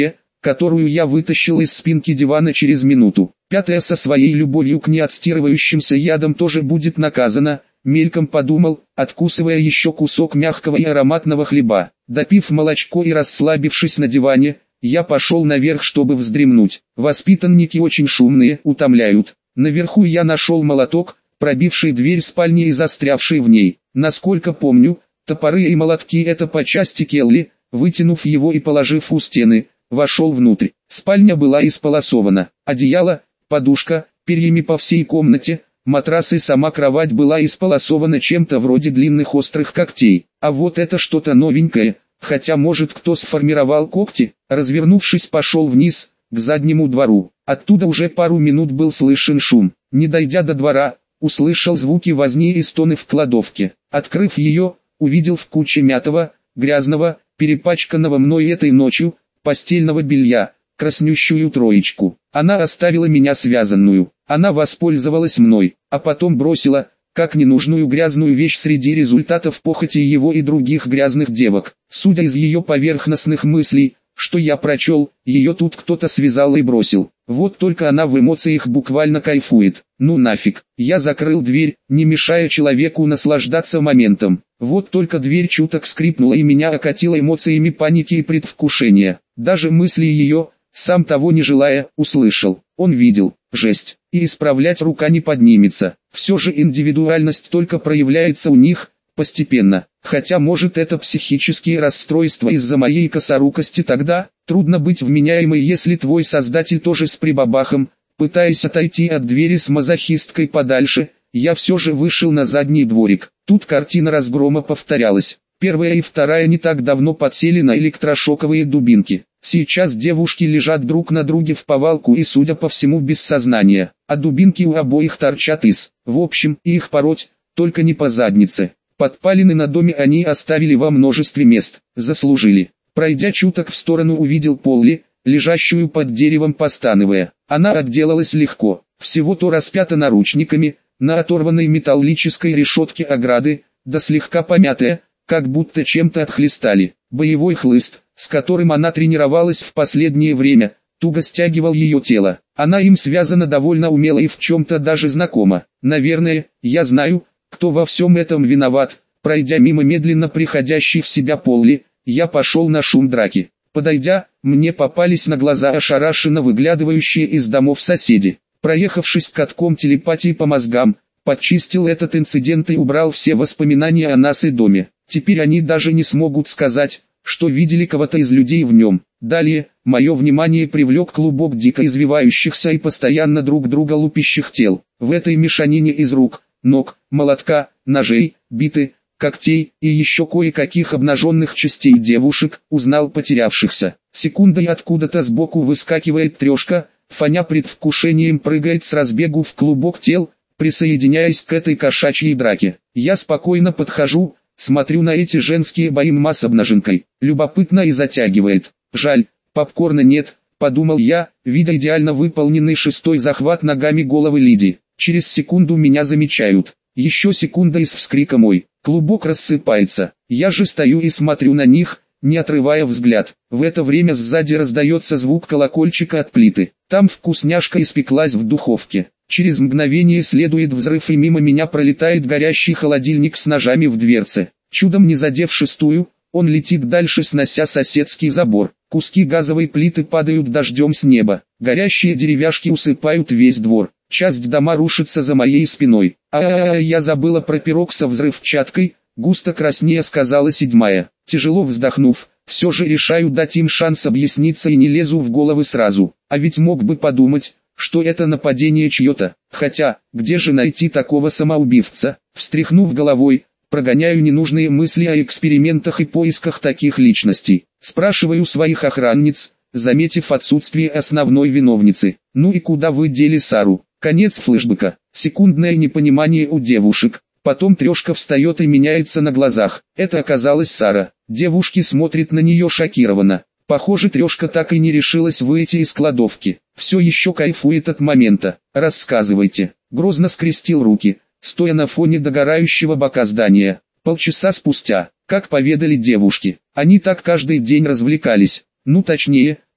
которую я вытащил из спинки дивана через минуту. Пятая со своей любовью к неотстирывающимся ядам тоже будет наказана, мельком подумал, откусывая еще кусок мягкого и ароматного хлеба. Допив молочко и расслабившись на диване, я пошел наверх, чтобы вздремнуть. Воспитанники очень шумные, утомляют. Наверху я нашел молоток, пробивший дверь спальни и застрявший в ней. Насколько помню, топоры и молотки это по части Келли. Вытянув его и положив у стены, вошел внутрь. Спальня была исполосована. Одеяло, подушка, перьями по всей комнате, матрас и сама кровать была исполосована чем-то вроде длинных острых когтей. А вот это что-то новенькое, хотя может кто сформировал когти. Развернувшись, пошел вниз, к заднему двору. Оттуда уже пару минут был слышен шум. Не дойдя до двора, услышал звуки возни и стоны в кладовке. Открыв ее, увидел в куче мятого, грязного, перепачканного мной этой ночью, постельного белья, краснющую троечку. Она оставила меня связанную. Она воспользовалась мной, а потом бросила, как ненужную грязную вещь среди результатов похоти его и других грязных девок. Судя из ее поверхностных мыслей, что я прочел, ее тут кто-то связал и бросил. Вот только она в эмоциях буквально кайфует. Ну нафиг. Я закрыл дверь, не мешая человеку наслаждаться моментом. Вот только дверь чуток скрипнула и меня окатило эмоциями паники и предвкушения. Даже мысли ее, сам того не желая, услышал. Он видел. Жесть. И исправлять рука не поднимется. Все же индивидуальность только проявляется у них, постепенно. Хотя может это психические расстройства из-за моей косорукости, тогда трудно быть вменяемой, если твой создатель тоже с прибабахом. Пытаясь отойти от двери с мазохисткой подальше, я все же вышел на задний дворик. Тут картина разгрома повторялась. Первая и вторая не так давно подсели на электрошоковые дубинки. Сейчас девушки лежат друг на друге в повалку и, судя по всему, без сознания. А дубинки у обоих торчат из. В общем, их пороть, только не по заднице. Подпалины на доме они оставили во множестве мест. Заслужили. Пройдя чуток в сторону, увидел Полли, лежащую под деревом, постановая. Она отделалась легко. Всего-то распята наручниками, на оторванной металлической решетке ограды, да слегка помятая, как будто чем-то отхлестали. Боевой хлыст, с которым она тренировалась в последнее время, туго стягивал ее тело. Она им связана довольно умело и в чем-то даже знакома. Наверное, я знаю, кто во всем этом виноват. Пройдя мимо медленно приходящей в себя Полли, я пошел на шум драки. Подойдя, мне попались на глаза ошарашенно выглядывающие из домов соседи. Проехавшись катком телепатии по мозгам, подчистил этот инцидент и убрал все воспоминания о нас и доме. Теперь они даже не смогут сказать, что видели кого-то из людей в нем. Далее, мое внимание привлек клубок дико извивающихся и постоянно друг друга лупящих тел. В этой мешанине из рук, ног, молотка, ножей, биты, когтей и еще кое-каких обнаженных частей девушек, узнал потерявшихся. Секундой откуда-то сбоку выскакивает трешка, фоня предвкушением прыгает с разбегу в клубок тел, присоединяясь к этой кошачьей драке. Я спокойно подхожу, смотрю на эти женские бои с обнаженкой. Любопытно и затягивает. Жаль, попкорна нет, подумал я, видя идеально выполненный шестой захват ногами головы Лиди. Через секунду меня замечают. Еще секунда и с вскриком мой. Клубок рассыпается. Я же стою и смотрю на них, не отрывая взгляд. В это время сзади раздается звук колокольчика от плиты. Там вкусняшка испеклась в духовке. Через мгновение следует взрыв и мимо меня пролетает горящий холодильник с ножами в дверце. Чудом не задев шестую, он летит дальше, снося соседский забор. Куски газовой плиты падают дождем с неба. Горящие деревяшки усыпают весь двор. Часть дома рушится за моей спиной. А-а-а, я забыла про пирог со взрывчаткой, густо краснее сказала седьмая. Тяжело вздохнув, все же решаю дать им шанс объясниться и не лезу в головы сразу. А ведь мог бы подумать, что это нападение чье-то. Хотя, где же найти такого самоубивца? Встряхнув головой, прогоняю ненужные мысли о экспериментах и поисках таких личностей. Спрашиваю своих охранниц, заметив отсутствие основной виновницы. Ну и куда вы дели Сару? Конец флешбека. Секундное непонимание у девушек. Потом трешка встает и меняется на глазах. Это оказалась Сара. Девушки смотрят на нее шокированно. Похоже, трешка так и не решилась выйти из кладовки. Все еще кайфует от момента. Рассказывайте. Грозно скрестил руки, стоя на фоне догорающего бока здания. Полчаса спустя, как поведали девушки, они так каждый день развлекались. Ну точнее,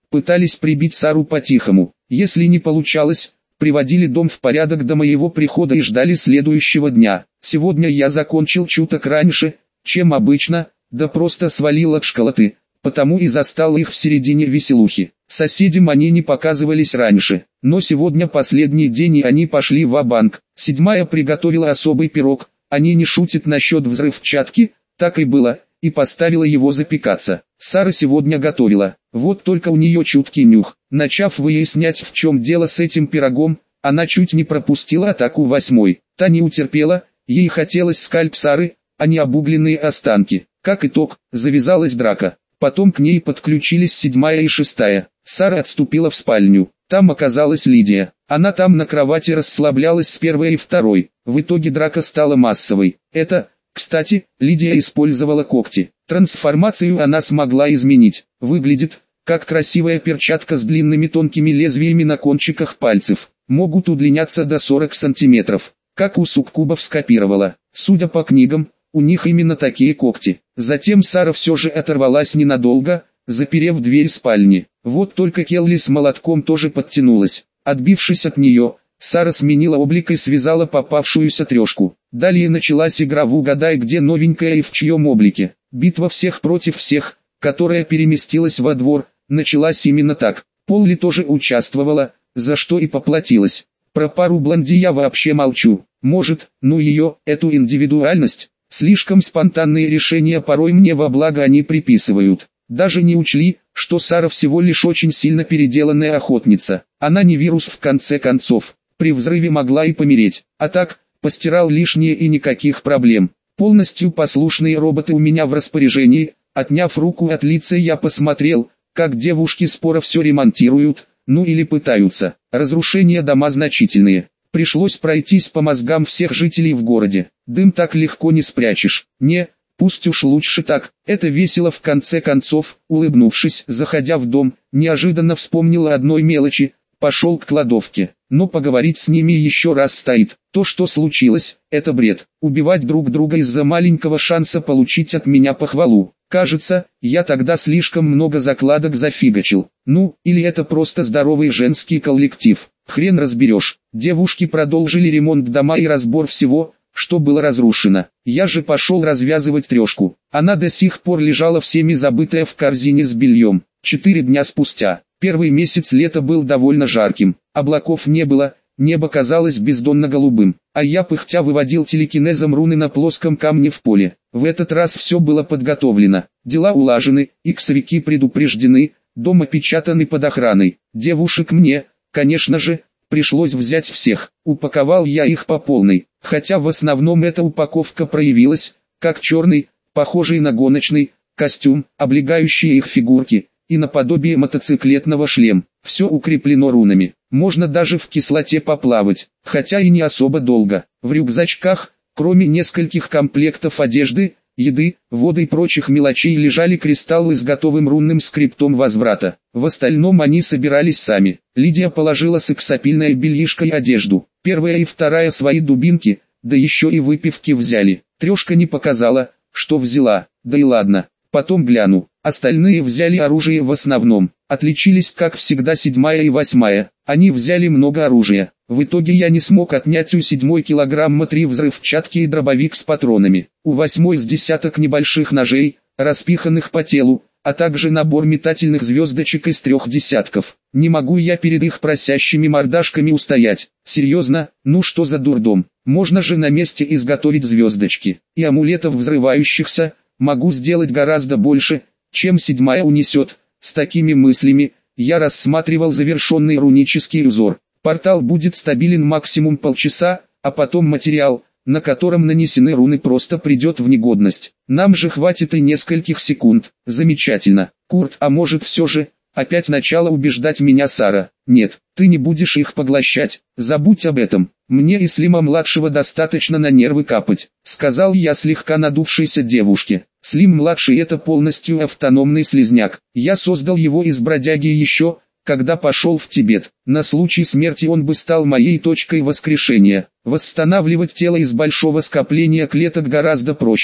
Пытались прибить Сару по-тихому. Если не получалось, приводили дом в порядок до моего прихода и ждали следующего дня. Сегодня я закончил чуток раньше, чем обычно, да просто свалил от школоты, потому и застал их в середине веселухи. Соседям они не показывались раньше, но сегодня последний день и они пошли ва-банк. Седьмая приготовила особый пирог, они не шутят насчет взрывчатки, так и было, и поставила его запекаться. Сара сегодня готовила, вот только у нее чуткий нюх. Начав выяснять, в чем дело с этим пирогом, она чуть не пропустила атаку восьмой. Та не утерпела, ей хотелось скальп Сары, а не обугленные останки. Как итог, завязалась драка. Потом к ней подключились седьмая и шестая. Сара отступила в спальню. Там оказалась Лидия. Она там на кровати расслаблялась с первой и второй. В итоге драка стала массовой. Это, кстати, Лидия использовала когти. Трансформацию она смогла изменить. Выглядит, как красивая перчатка с длинными тонкими лезвиями на кончиках пальцев. Могут удлиняться до сорока сантиметров. Как у суккубов скопировала. Судя по книгам, у них именно такие когти. Затем Сара все же оторвалась ненадолго, заперев дверь спальни. Вот только Келли с молотком тоже подтянулась. Отбившись от нее, Сара сменила облик и связала попавшуюся трешку. Далее началась игра в «Угадай, где новенькая и в чьем облике». Битва всех против всех, которая переместилась во двор, началась именно так. Полли тоже участвовала, за что и поплатилась. Про пару Блонди я вообще молчу. Может, ну ее, эту индивидуальность. Слишком спонтанные решения порой мне во благо они приписывают. Даже не учли, что Сара всего лишь очень сильно переделанная охотница. Она не вирус в конце концов. При взрыве могла и помереть. А так, постирал лишнее и никаких проблем. Полностью послушные роботы у меня в распоряжении. Отняв руку от лица, я посмотрел, как девушки споро все ремонтируют, ну или пытаются. Разрушения дома значительные. Пришлось пройтись по мозгам всех жителей в городе. Дым так легко не спрячешь. Не, пусть уж лучше так. Это весело в конце концов. Улыбнувшись, заходя в дом, неожиданно вспомнил о одной мелочи. Пошел к кладовке. Но поговорить с ними еще раз стоит. То, что случилось, это бред. Убивать друг друга из-за маленького шанса получить от меня похвалу. Кажется, я тогда слишком много закладок зафигачил. Ну, или это просто здоровый женский коллектив. Хрен разберешь. Девушки продолжили ремонт дома и разбор всего, что было разрушено. Я же пошел развязывать трешку. Она до сих пор лежала всеми забытая в корзине с бельем. Четыре дня спустя. Первый месяц лета был довольно жарким. Облаков не было, небо казалось бездонно голубым. А я пыхтя выводил телекинезом руны на плоском камне в поле. В этот раз все было подготовлено. Дела улажены, иксовики предупреждены, дом опечатан и под охраной. Девушек мне, конечно же, пришлось взять всех. Упаковал я их по полной, хотя в основном эта упаковка проявилась, как черный, похожий на гоночный, костюм, облегающие их фигурки, и наподобие мотоциклетного шлем. Все укреплено рунами. Можно даже в кислоте поплавать, хотя и не особо долго. В рюкзачках, кроме нескольких комплектов одежды, еды, воды и прочих мелочей, лежали кристаллы с готовым рунным скриптом возврата. В остальном они собирались сами. Лидия положила сексапильное бельишко и одежду. Первая и вторая свои дубинки, да еще и выпивки взяли. Трешка не показала, что взяла, да и ладно, потом гляну. Остальные взяли оружие в основном. Отличились, как всегда, седьмая и восьмая. Они взяли много оружия. В итоге я не смог отнять у седьмой килограмма три взрывчатки и дробовик с патронами. У восьмой с десяток небольших ножей, распиханных по телу, а также набор метательных звездочек из трех десятков. Не могу я перед их просящими мордашками устоять. Серьезно, ну что за дурдом? Можно же на месте изготовить звездочки. И амулетов взрывающихся могу сделать гораздо больше, чем седьмая унесет. С такими мыслями я рассматривал завершенный рунический узор. Портал будет стабилен максимум полчаса, а потом материал, на котором нанесены руны, просто придет в негодность. Нам же хватит и нескольких секунд. Замечательно. Курт, а может все же, опять начала убеждать меня Сара. Нет, ты не будешь их поглощать, забудь об этом. Мне и Слима-младшего достаточно на нервы капать, сказал я слегка надувшейся девушке. Слим-младший — это полностью автономный слизняк. Я создал его из бродяги еще, когда пошел в Тибет. На случай смерти он бы стал моей точкой воскрешения. Восстанавливать тело из большого скопления клеток гораздо проще,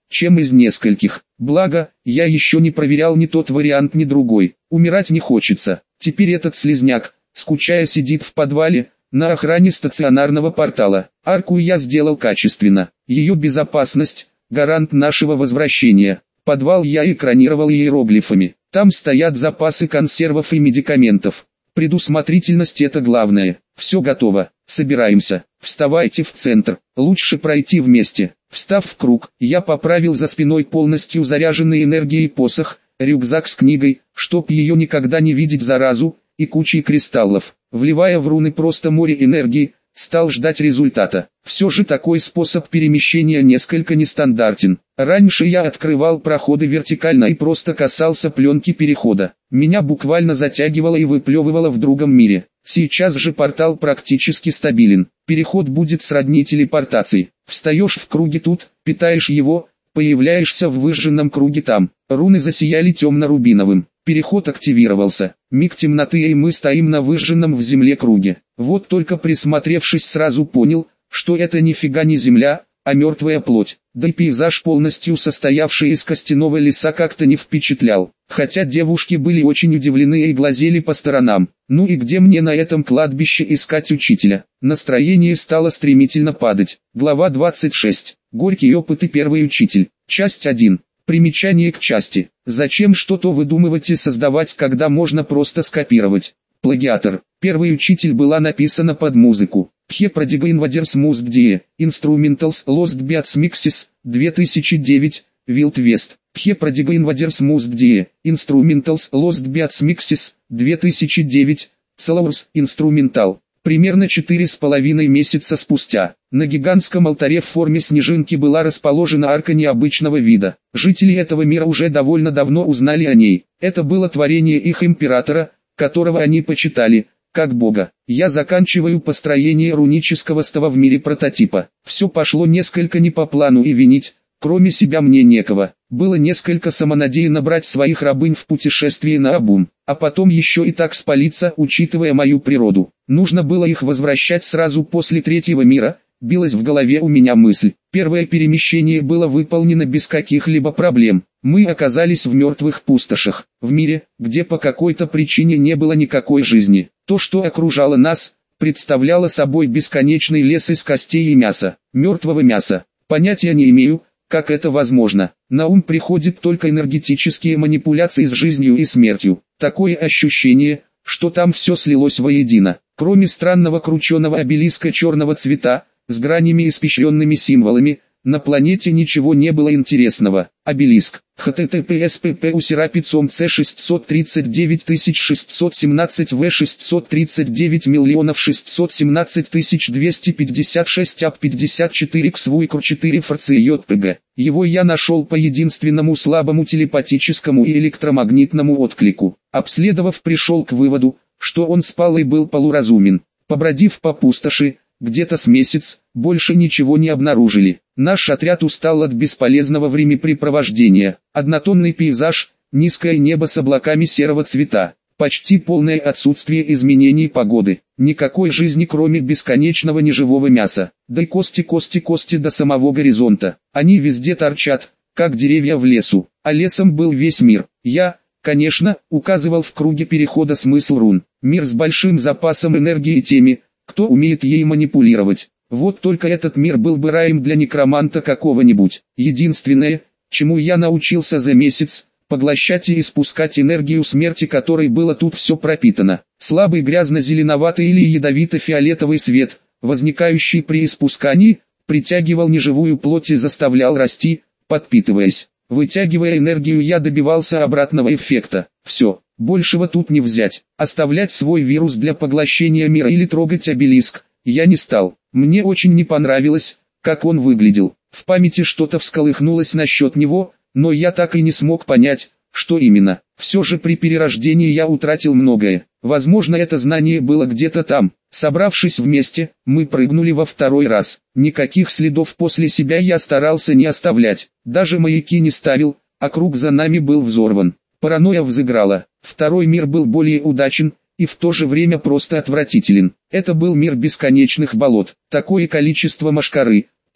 чем из нескольких. Благо, я еще не проверял ни тот вариант, ни другой. Умирать не хочется. Теперь этот слизняк, скучая, сидит в подвале, на охране стационарного портала. Арку я сделал качественно. Ее безопасность – гарант нашего возвращения. Подвал я экранировал иероглифами. Там стоят запасы консервов и медикаментов. Предусмотрительность – это главное. Все готово. Собираемся. Вставайте в центр. Лучше пройти вместе. Встав в круг, я поправил за спиной полностью заряженный энергией посох, рюкзак с книгой, чтоб ее никогда не видеть заразу, и кучей кристаллов. Вливая в руны просто море энергии, стал ждать результата. Все же такой способ перемещения несколько нестандартен. Раньше я открывал проходы вертикально и просто касался пленки перехода. Меня буквально затягивало и выплевывало в другом мире. Сейчас же портал практически стабилен. Переход будет сродни телепортации. Встаешь в круге тут, питаешь его, появляешься в выжженном круге там. Руны засияли темно-рубиновым. Переход активировался. Миг темноты, и мы стоим на выжженном в земле круге. Вот только присмотревшись, сразу понял, что это нифига не земля, а мертвая плоть. Да и пейзаж, полностью состоявший из костяного леса, как-то не впечатлял. Хотя девушки были очень удивлены и глазели по сторонам. Ну и где мне на этом кладбище искать учителя? Настроение стало стремительно падать. Глава двадцать шесть. Горький опыт и первый учитель. Часть один. Примечание к части. Зачем что-то выдумывать и создавать, когда можно просто скопировать? Плагиатор. Первый учитель была написана под музыку. Phe Prodigy Invaders Music Die. Instrumentals Lost Beats Mixes. две тысячи девять. Wild West. Phe Prodigy Invaders Music Die. Instrumentals Lost Beats Mixes. две тысячи девять. Source Instrumental. Примерно четыре с половиной месяца спустя, на гигантском алтаре в форме снежинки была расположена арка необычного вида. Жители этого мира уже довольно давно узнали о ней. Это было творение их императора, которого они почитали, как бога. Я заканчиваю построение рунического става в мире прототипа. Все пошло несколько не по плану, и винить, кроме себя, мне некого. Было несколько самонадеянно брать своих рабынь в путешествие наобум, а потом еще и так спалиться, учитывая мою природу. Нужно было их возвращать сразу после третьего мира, билась в голове у меня мысль. Первое перемещение было выполнено без каких-либо проблем. Мы оказались в мертвых пустошах, в мире, где по какой-то причине не было никакой жизни. То, что окружало нас, представляло собой бесконечный лес из костей и мяса, мертвого мяса. Понятия не имею, как это возможно. На ум приходят только энергетические манипуляции с жизнью и смертью. Такое ощущение, что там все слилось воедино. Кроме странного крученого обелиска черного цвета, с гранями испещренными символами, на планете ничего не было интересного. Обелиск. эйч ти ти пи эс пи пи у серапицом си шестьсот тридцать девять тысяч шестьсот семнадцать вэ шестьсот тридцать девять миллионов шестьсот семнадцать тысяч двести пятьдесят шесть ап пятьдесят четыре икс вуйкр четыре фрцйпг. Его я нашел по единственному слабому телепатическому и электромагнитному отклику. Обследовав, пришел к выводу, что он спал и был полуразумен. Побродив по пустоши, где-то с месяц, больше ничего не обнаружили. Наш отряд устал от бесполезного времяпрепровождения. Однотонный пейзаж, низкое небо с облаками серого цвета, почти полное отсутствие изменений погоды, никакой жизни кроме бесконечного неживого мяса, да и кости, кости, кости до самого горизонта. Они везде торчат, как деревья в лесу, а лесом был весь мир. Я, конечно, указывал в круге перехода смысл рун. Мир с большим запасом энергии теми, кто умеет ей манипулировать. Вот только этот мир был бы раем для некроманта какого-нибудь. Единственное, чему я научился за месяц, поглощать и испускать энергию смерти, которой было тут все пропитано. Слабый грязно-зеленоватый или ядовито-фиолетовый свет, возникающий при испускании, притягивал неживую плоть и заставлял расти, подпитываясь. Вытягивая энергию, я добивался обратного эффекта. Все, большего тут не взять. Оставлять свой вирус для поглощения мира или трогать обелиск я не стал. Мне очень не понравилось, как он выглядел. В памяти что-то всколыхнулось насчет него, но я так и не смог понять, что именно. Все же при перерождении я утратил многое. Возможно, это знание было где-то там. Собравшись вместе, мы прыгнули во второй раз. Никаких следов после себя я старался не оставлять. Даже маяки не ставил, а круг за нами был взорван. Паранойя взыграла. Второй мир был более удачен, и в то же время просто отвратителен. Это был мир бесконечных болот. Такое количество мошкары,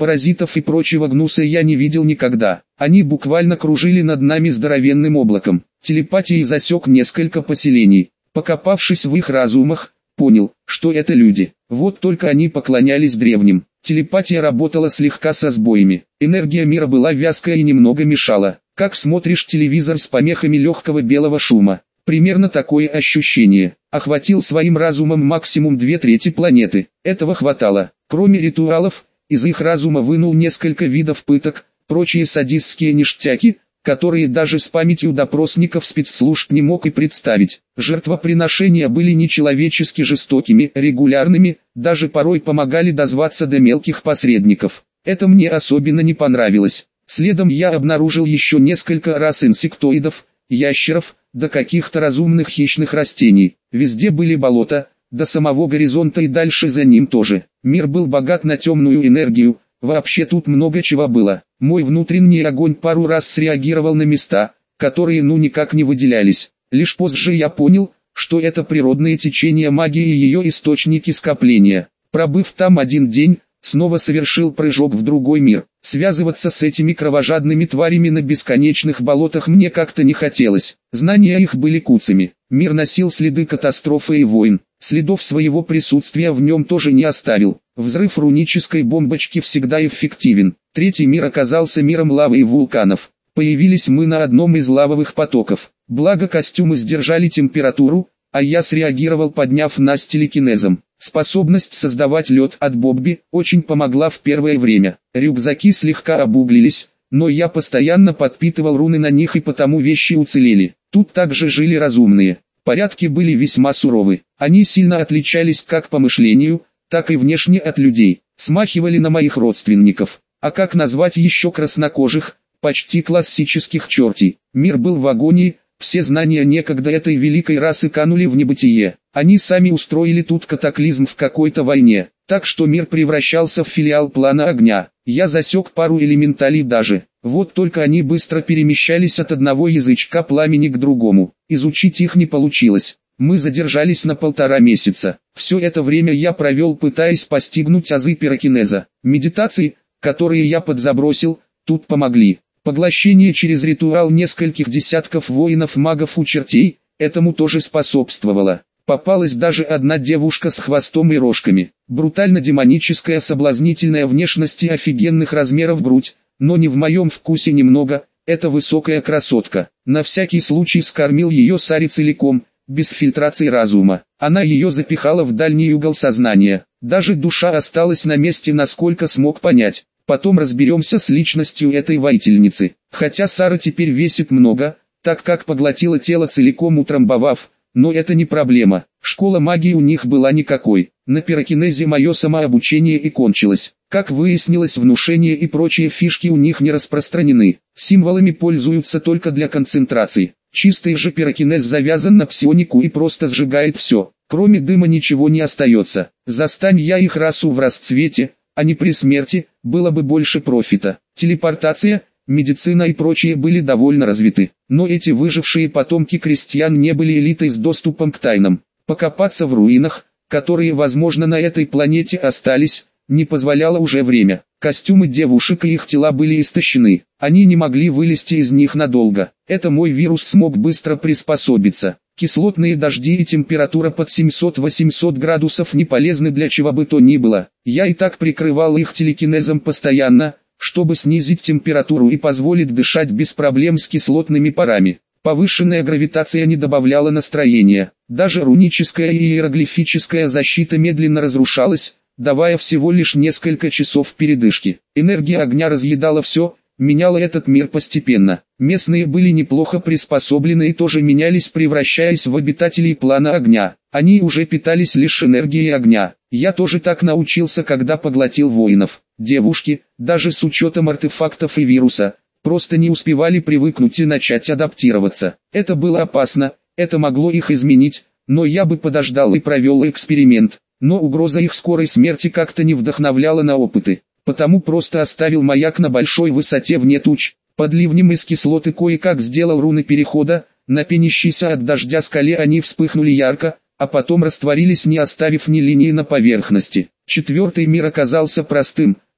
Паразитов и прочего гнуса я не видел никогда. Они буквально кружили над нами здоровенным облаком. Телепатией засек несколько поселений. Покопавшись в их разумах, понял, что это люди. Вот только они поклонялись древним. Телепатия работала слегка со сбоями. Энергия мира была вязкая и немного мешала. Как смотришь телевизор с помехами легкого белого шума. Примерно такое ощущение. Охватил своим разумом максимум две трети планеты. Этого хватало. Кроме ритуалов, из их разума вынул несколько видов пыток, прочие садистские ништяки, которые даже с памятью допросников спецслужб не мог и представить. Жертвоприношения были нечеловечески жестокими, регулярными, даже порой помогали дозваться до мелких посредников. Это мне особенно не понравилось. Следом я обнаружил еще несколько рас инсектоидов, ящеров, до каких-то разумных хищных растений. Везде были болота, до самого горизонта и дальше за ним тоже. Мир был богат на темную энергию, вообще тут много чего было. Мой внутренний огонь пару раз среагировал на места, которые ну никак не выделялись. Лишь позже я понял, что это природные течения магии и ее источники скопления. Пробыв там один день, снова совершил прыжок в другой мир. Связываться с этими кровожадными тварями на бесконечных болотах мне как-то не хотелось. Знания их были куцами. Мир носил следы катастрофы и войн. Следов своего присутствия в нем тоже не оставил. Взрыв рунической бомбочки всегда эффективен. Третий мир оказался миром лавы и вулканов. Появились мы на одном из лавовых потоков. Благо костюмы сдержали температуру, а я среагировал, подняв нас телекинезом. Способность создавать лед от Бобби очень помогла в первое время. Рюкзаки слегка обуглились, но я постоянно подпитывал руны на них и потому вещи уцелели. Тут также жили разумные. Порядки были весьма суровы. Они сильно отличались как по мышлению, так и внешне от людей. Смахивали на моих родственников. А как назвать еще краснокожих, почти классических чертей? Мир был в агонии. Все знания некогда этой великой расы канули в небытие. Они сами устроили тут катаклизм в какой-то войне, так что мир превращался в филиал плана огня. Я засек пару элементалей даже. Вот только они быстро перемещались от одного язычка пламени к другому. Изучить их не получилось. Мы задержались на полтора месяца. Все это время я провел, пытаясь постигнуть азы пирокинеза. Медитации, которые я подзабросил, тут помогли. Поглощение через ритуал нескольких десятков воинов-магов у чертей, этому тоже способствовало. Попалась даже одна девушка с хвостом и рожками. Брутально-демоническая соблазнительная внешность и офигенных размеров грудь, но не в моем вкусе немного, это высокая красотка. На всякий случай скормил ее Саре целиком, без фильтрации разума. Она ее запихала в дальний угол сознания. Даже душа осталась на месте, насколько смог понять. Потом разберемся с личностью этой воительницы. Хотя Сара теперь весит много, так как поглотила тело целиком, утрамбовав, но это не проблема. Школа магии у них была никакой. На пирокинезе мое самообучение и кончилось. Как выяснилось, внушение и прочие фишки у них не распространены. Символами пользуются только для концентрации. Чистый же пирокинез завязан на псионику и просто сжигает все. Кроме дыма ничего не остается. Застань я их расу в расцвете, а не при смерти, было бы больше профита. Телепортация, медицина и прочие были довольно развиты. Но эти выжившие потомки крестьян не были элитой с доступом к тайнам. Покопаться в руинах, которые возможно на этой планете остались, не позволяло уже время. Костюмы девушек и их тела были истощены. Они не могли вылезти из них надолго. Это мой вирус смог быстро приспособиться. Кислотные дожди и температура под семьсот-восемьсот градусов не полезны для чего бы то ни было. Я и так прикрывал их телекинезом постоянно, чтобы снизить температуру и позволить дышать без проблем с кислотными парами. Повышенная гравитация не добавляла настроения. Даже руническая и иероглифическая защита медленно разрушалась, давая всего лишь несколько часов передышки. Энергия огня разъедала все, меняла этот мир постепенно. Местные были неплохо приспособлены и тоже менялись, превращаясь в обитателей плана огня. Они уже питались лишь энергией огня. Я тоже так научился, когда поглотил воинов. Девушки, даже с учетом артефактов и вируса, просто не успевали привыкнуть и начать адаптироваться. Это было опасно, это могло их изменить, но я бы подождал и провел эксперимент. Но угроза их скорой смерти как-то не вдохновляла на опыты. Потому просто оставил маяк на большой высоте вне туч. Под ливнем из кислоты кое-как сделал руны перехода. На пенящейся от дождя скале они вспыхнули ярко, а потом растворились, не оставив ни линии на поверхности. Четвертый мир оказался простым,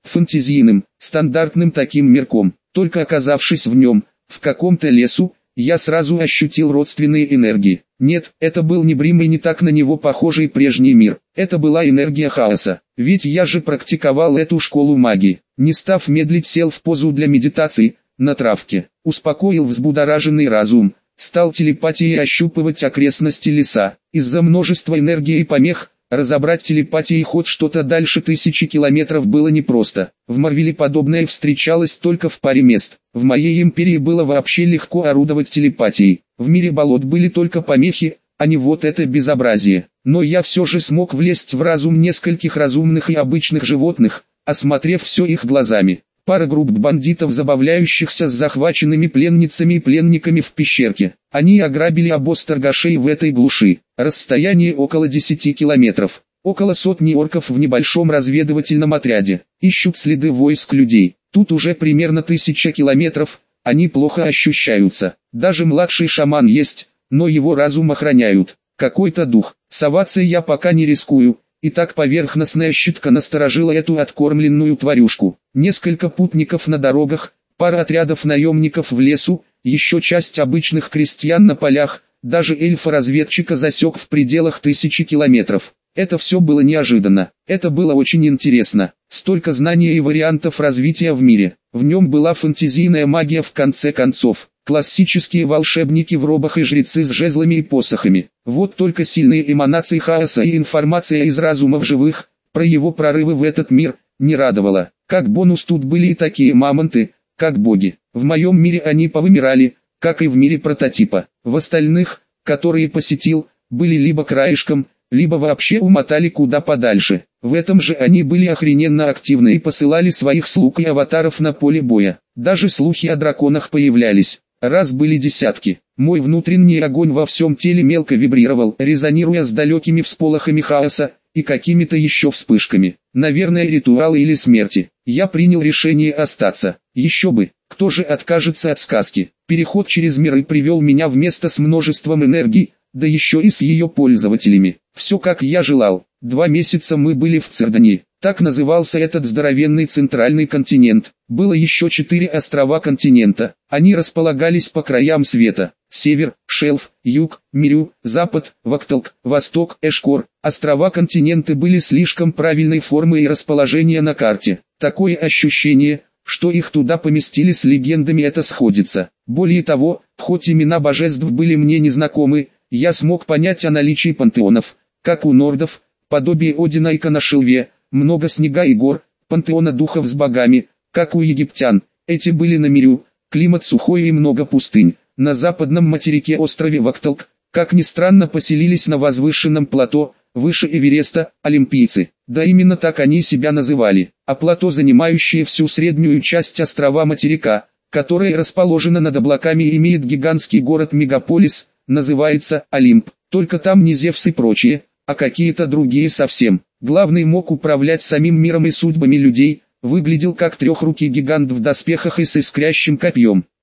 фантазийным, стандартным таким мирком. Только оказавшись в нем, в каком-то лесу, я сразу ощутил родственные энергии. Нет, это был не Брим и не так на него похожий прежний мир. Это была энергия хаоса. Ведь я же практиковал эту школу магии. Не став медлить, сел в позу для медитации, на травке. Успокоил взбудораженный разум. Стал телепатией ощупывать окрестности леса. Из-за множества энергии и помех, разобрать телепатией хоть что-то дальше тысячи километров было непросто. В Марвеле подобное встречалось только в паре мест. В моей империи было вообще легко орудовать телепатией. В мире болот были только помехи, а не вот это безобразие. Но я все же смог влезть в разум нескольких разумных и обычных животных, осмотрев все их глазами. Пара групп бандитов, забавляющихся с захваченными пленницами и пленниками в пещерке. Они ограбили обоз торгашей в этой глуши. Расстояние около десяти километров. Около сотни орков в небольшом разведывательном отряде. Ищут следы войск людей. Тут уже примерно тысяча километров, они плохо ощущаются. Даже младший шаман есть, но его разум охраняют. Какой-то дух. Соваться я пока не рискую. И так поверхностная щитка насторожила эту откормленную тварюшку. Несколько путников на дорогах, пара отрядов наемников в лесу, еще часть обычных крестьян на полях, даже эльфа-разведчика засек в пределах тысячи километров. Это все было неожиданно. Это было очень интересно. Столько знаний и вариантов развития в мире. В нем была фэнтезийная магия в конце концов. Классические волшебники в робах и жрецы с жезлами и посохами. Вот только сильные эманации хаоса и информация из разумов живых, про его прорывы в этот мир, не радовала. Как бонус тут были и такие мамонты, как боги. В моем мире они повымирали, как и в мире прототипа. В остальных, которые посетил, были либо краешком, либо вообще умотали куда подальше. В этом же они были охрененно активны и посылали своих слуг и аватаров на поле боя. Даже слухи о драконах появлялись. Раз были десятки. Мой внутренний огонь во всем теле мелко вибрировал, резонируя с далекими всполохами хаоса и какими-то еще вспышками. Наверное, ритуалы или смерти. Я принял решение остаться. Еще бы, кто же откажется от сказки? Переход через миры привел меня в место с множеством энергии, да еще и с ее пользователями. Все как я желал. Два месяца мы были в Цердани. Так назывался этот здоровенный центральный континент. Было еще четыре острова континента. Они располагались по краям света. Север, Шелф, Юг, Мирю, Запад, Вакталк, Восток, Эшкор. Острова-континенты были слишком правильной формы и расположения на карте. Такое ощущение, что их туда поместили с легендами, это сходится. Более того, хоть имена божеств были мне незнакомы, я смог понять о наличии пантеонов, как у нордов, подобие Одина и Канашилве, много снега и гор, пантеона духов с богами, как у египтян. Эти были на Мирю, климат сухой и много пустынь. На западном материке острове Вакталк, как ни странно, поселились на возвышенном плато, выше Эвереста, олимпийцы. Да именно так они себя называли. А плато, занимающее всю среднюю часть острова материка, которое расположено над облаками и имеет гигантский город-мегаполис, называется Олимп. Только там не Зевс и прочие, а какие-то другие совсем. Главный мог управлять самим миром и судьбами людей, выглядел как трехрукий гигант в доспехах и с искрящим копьем.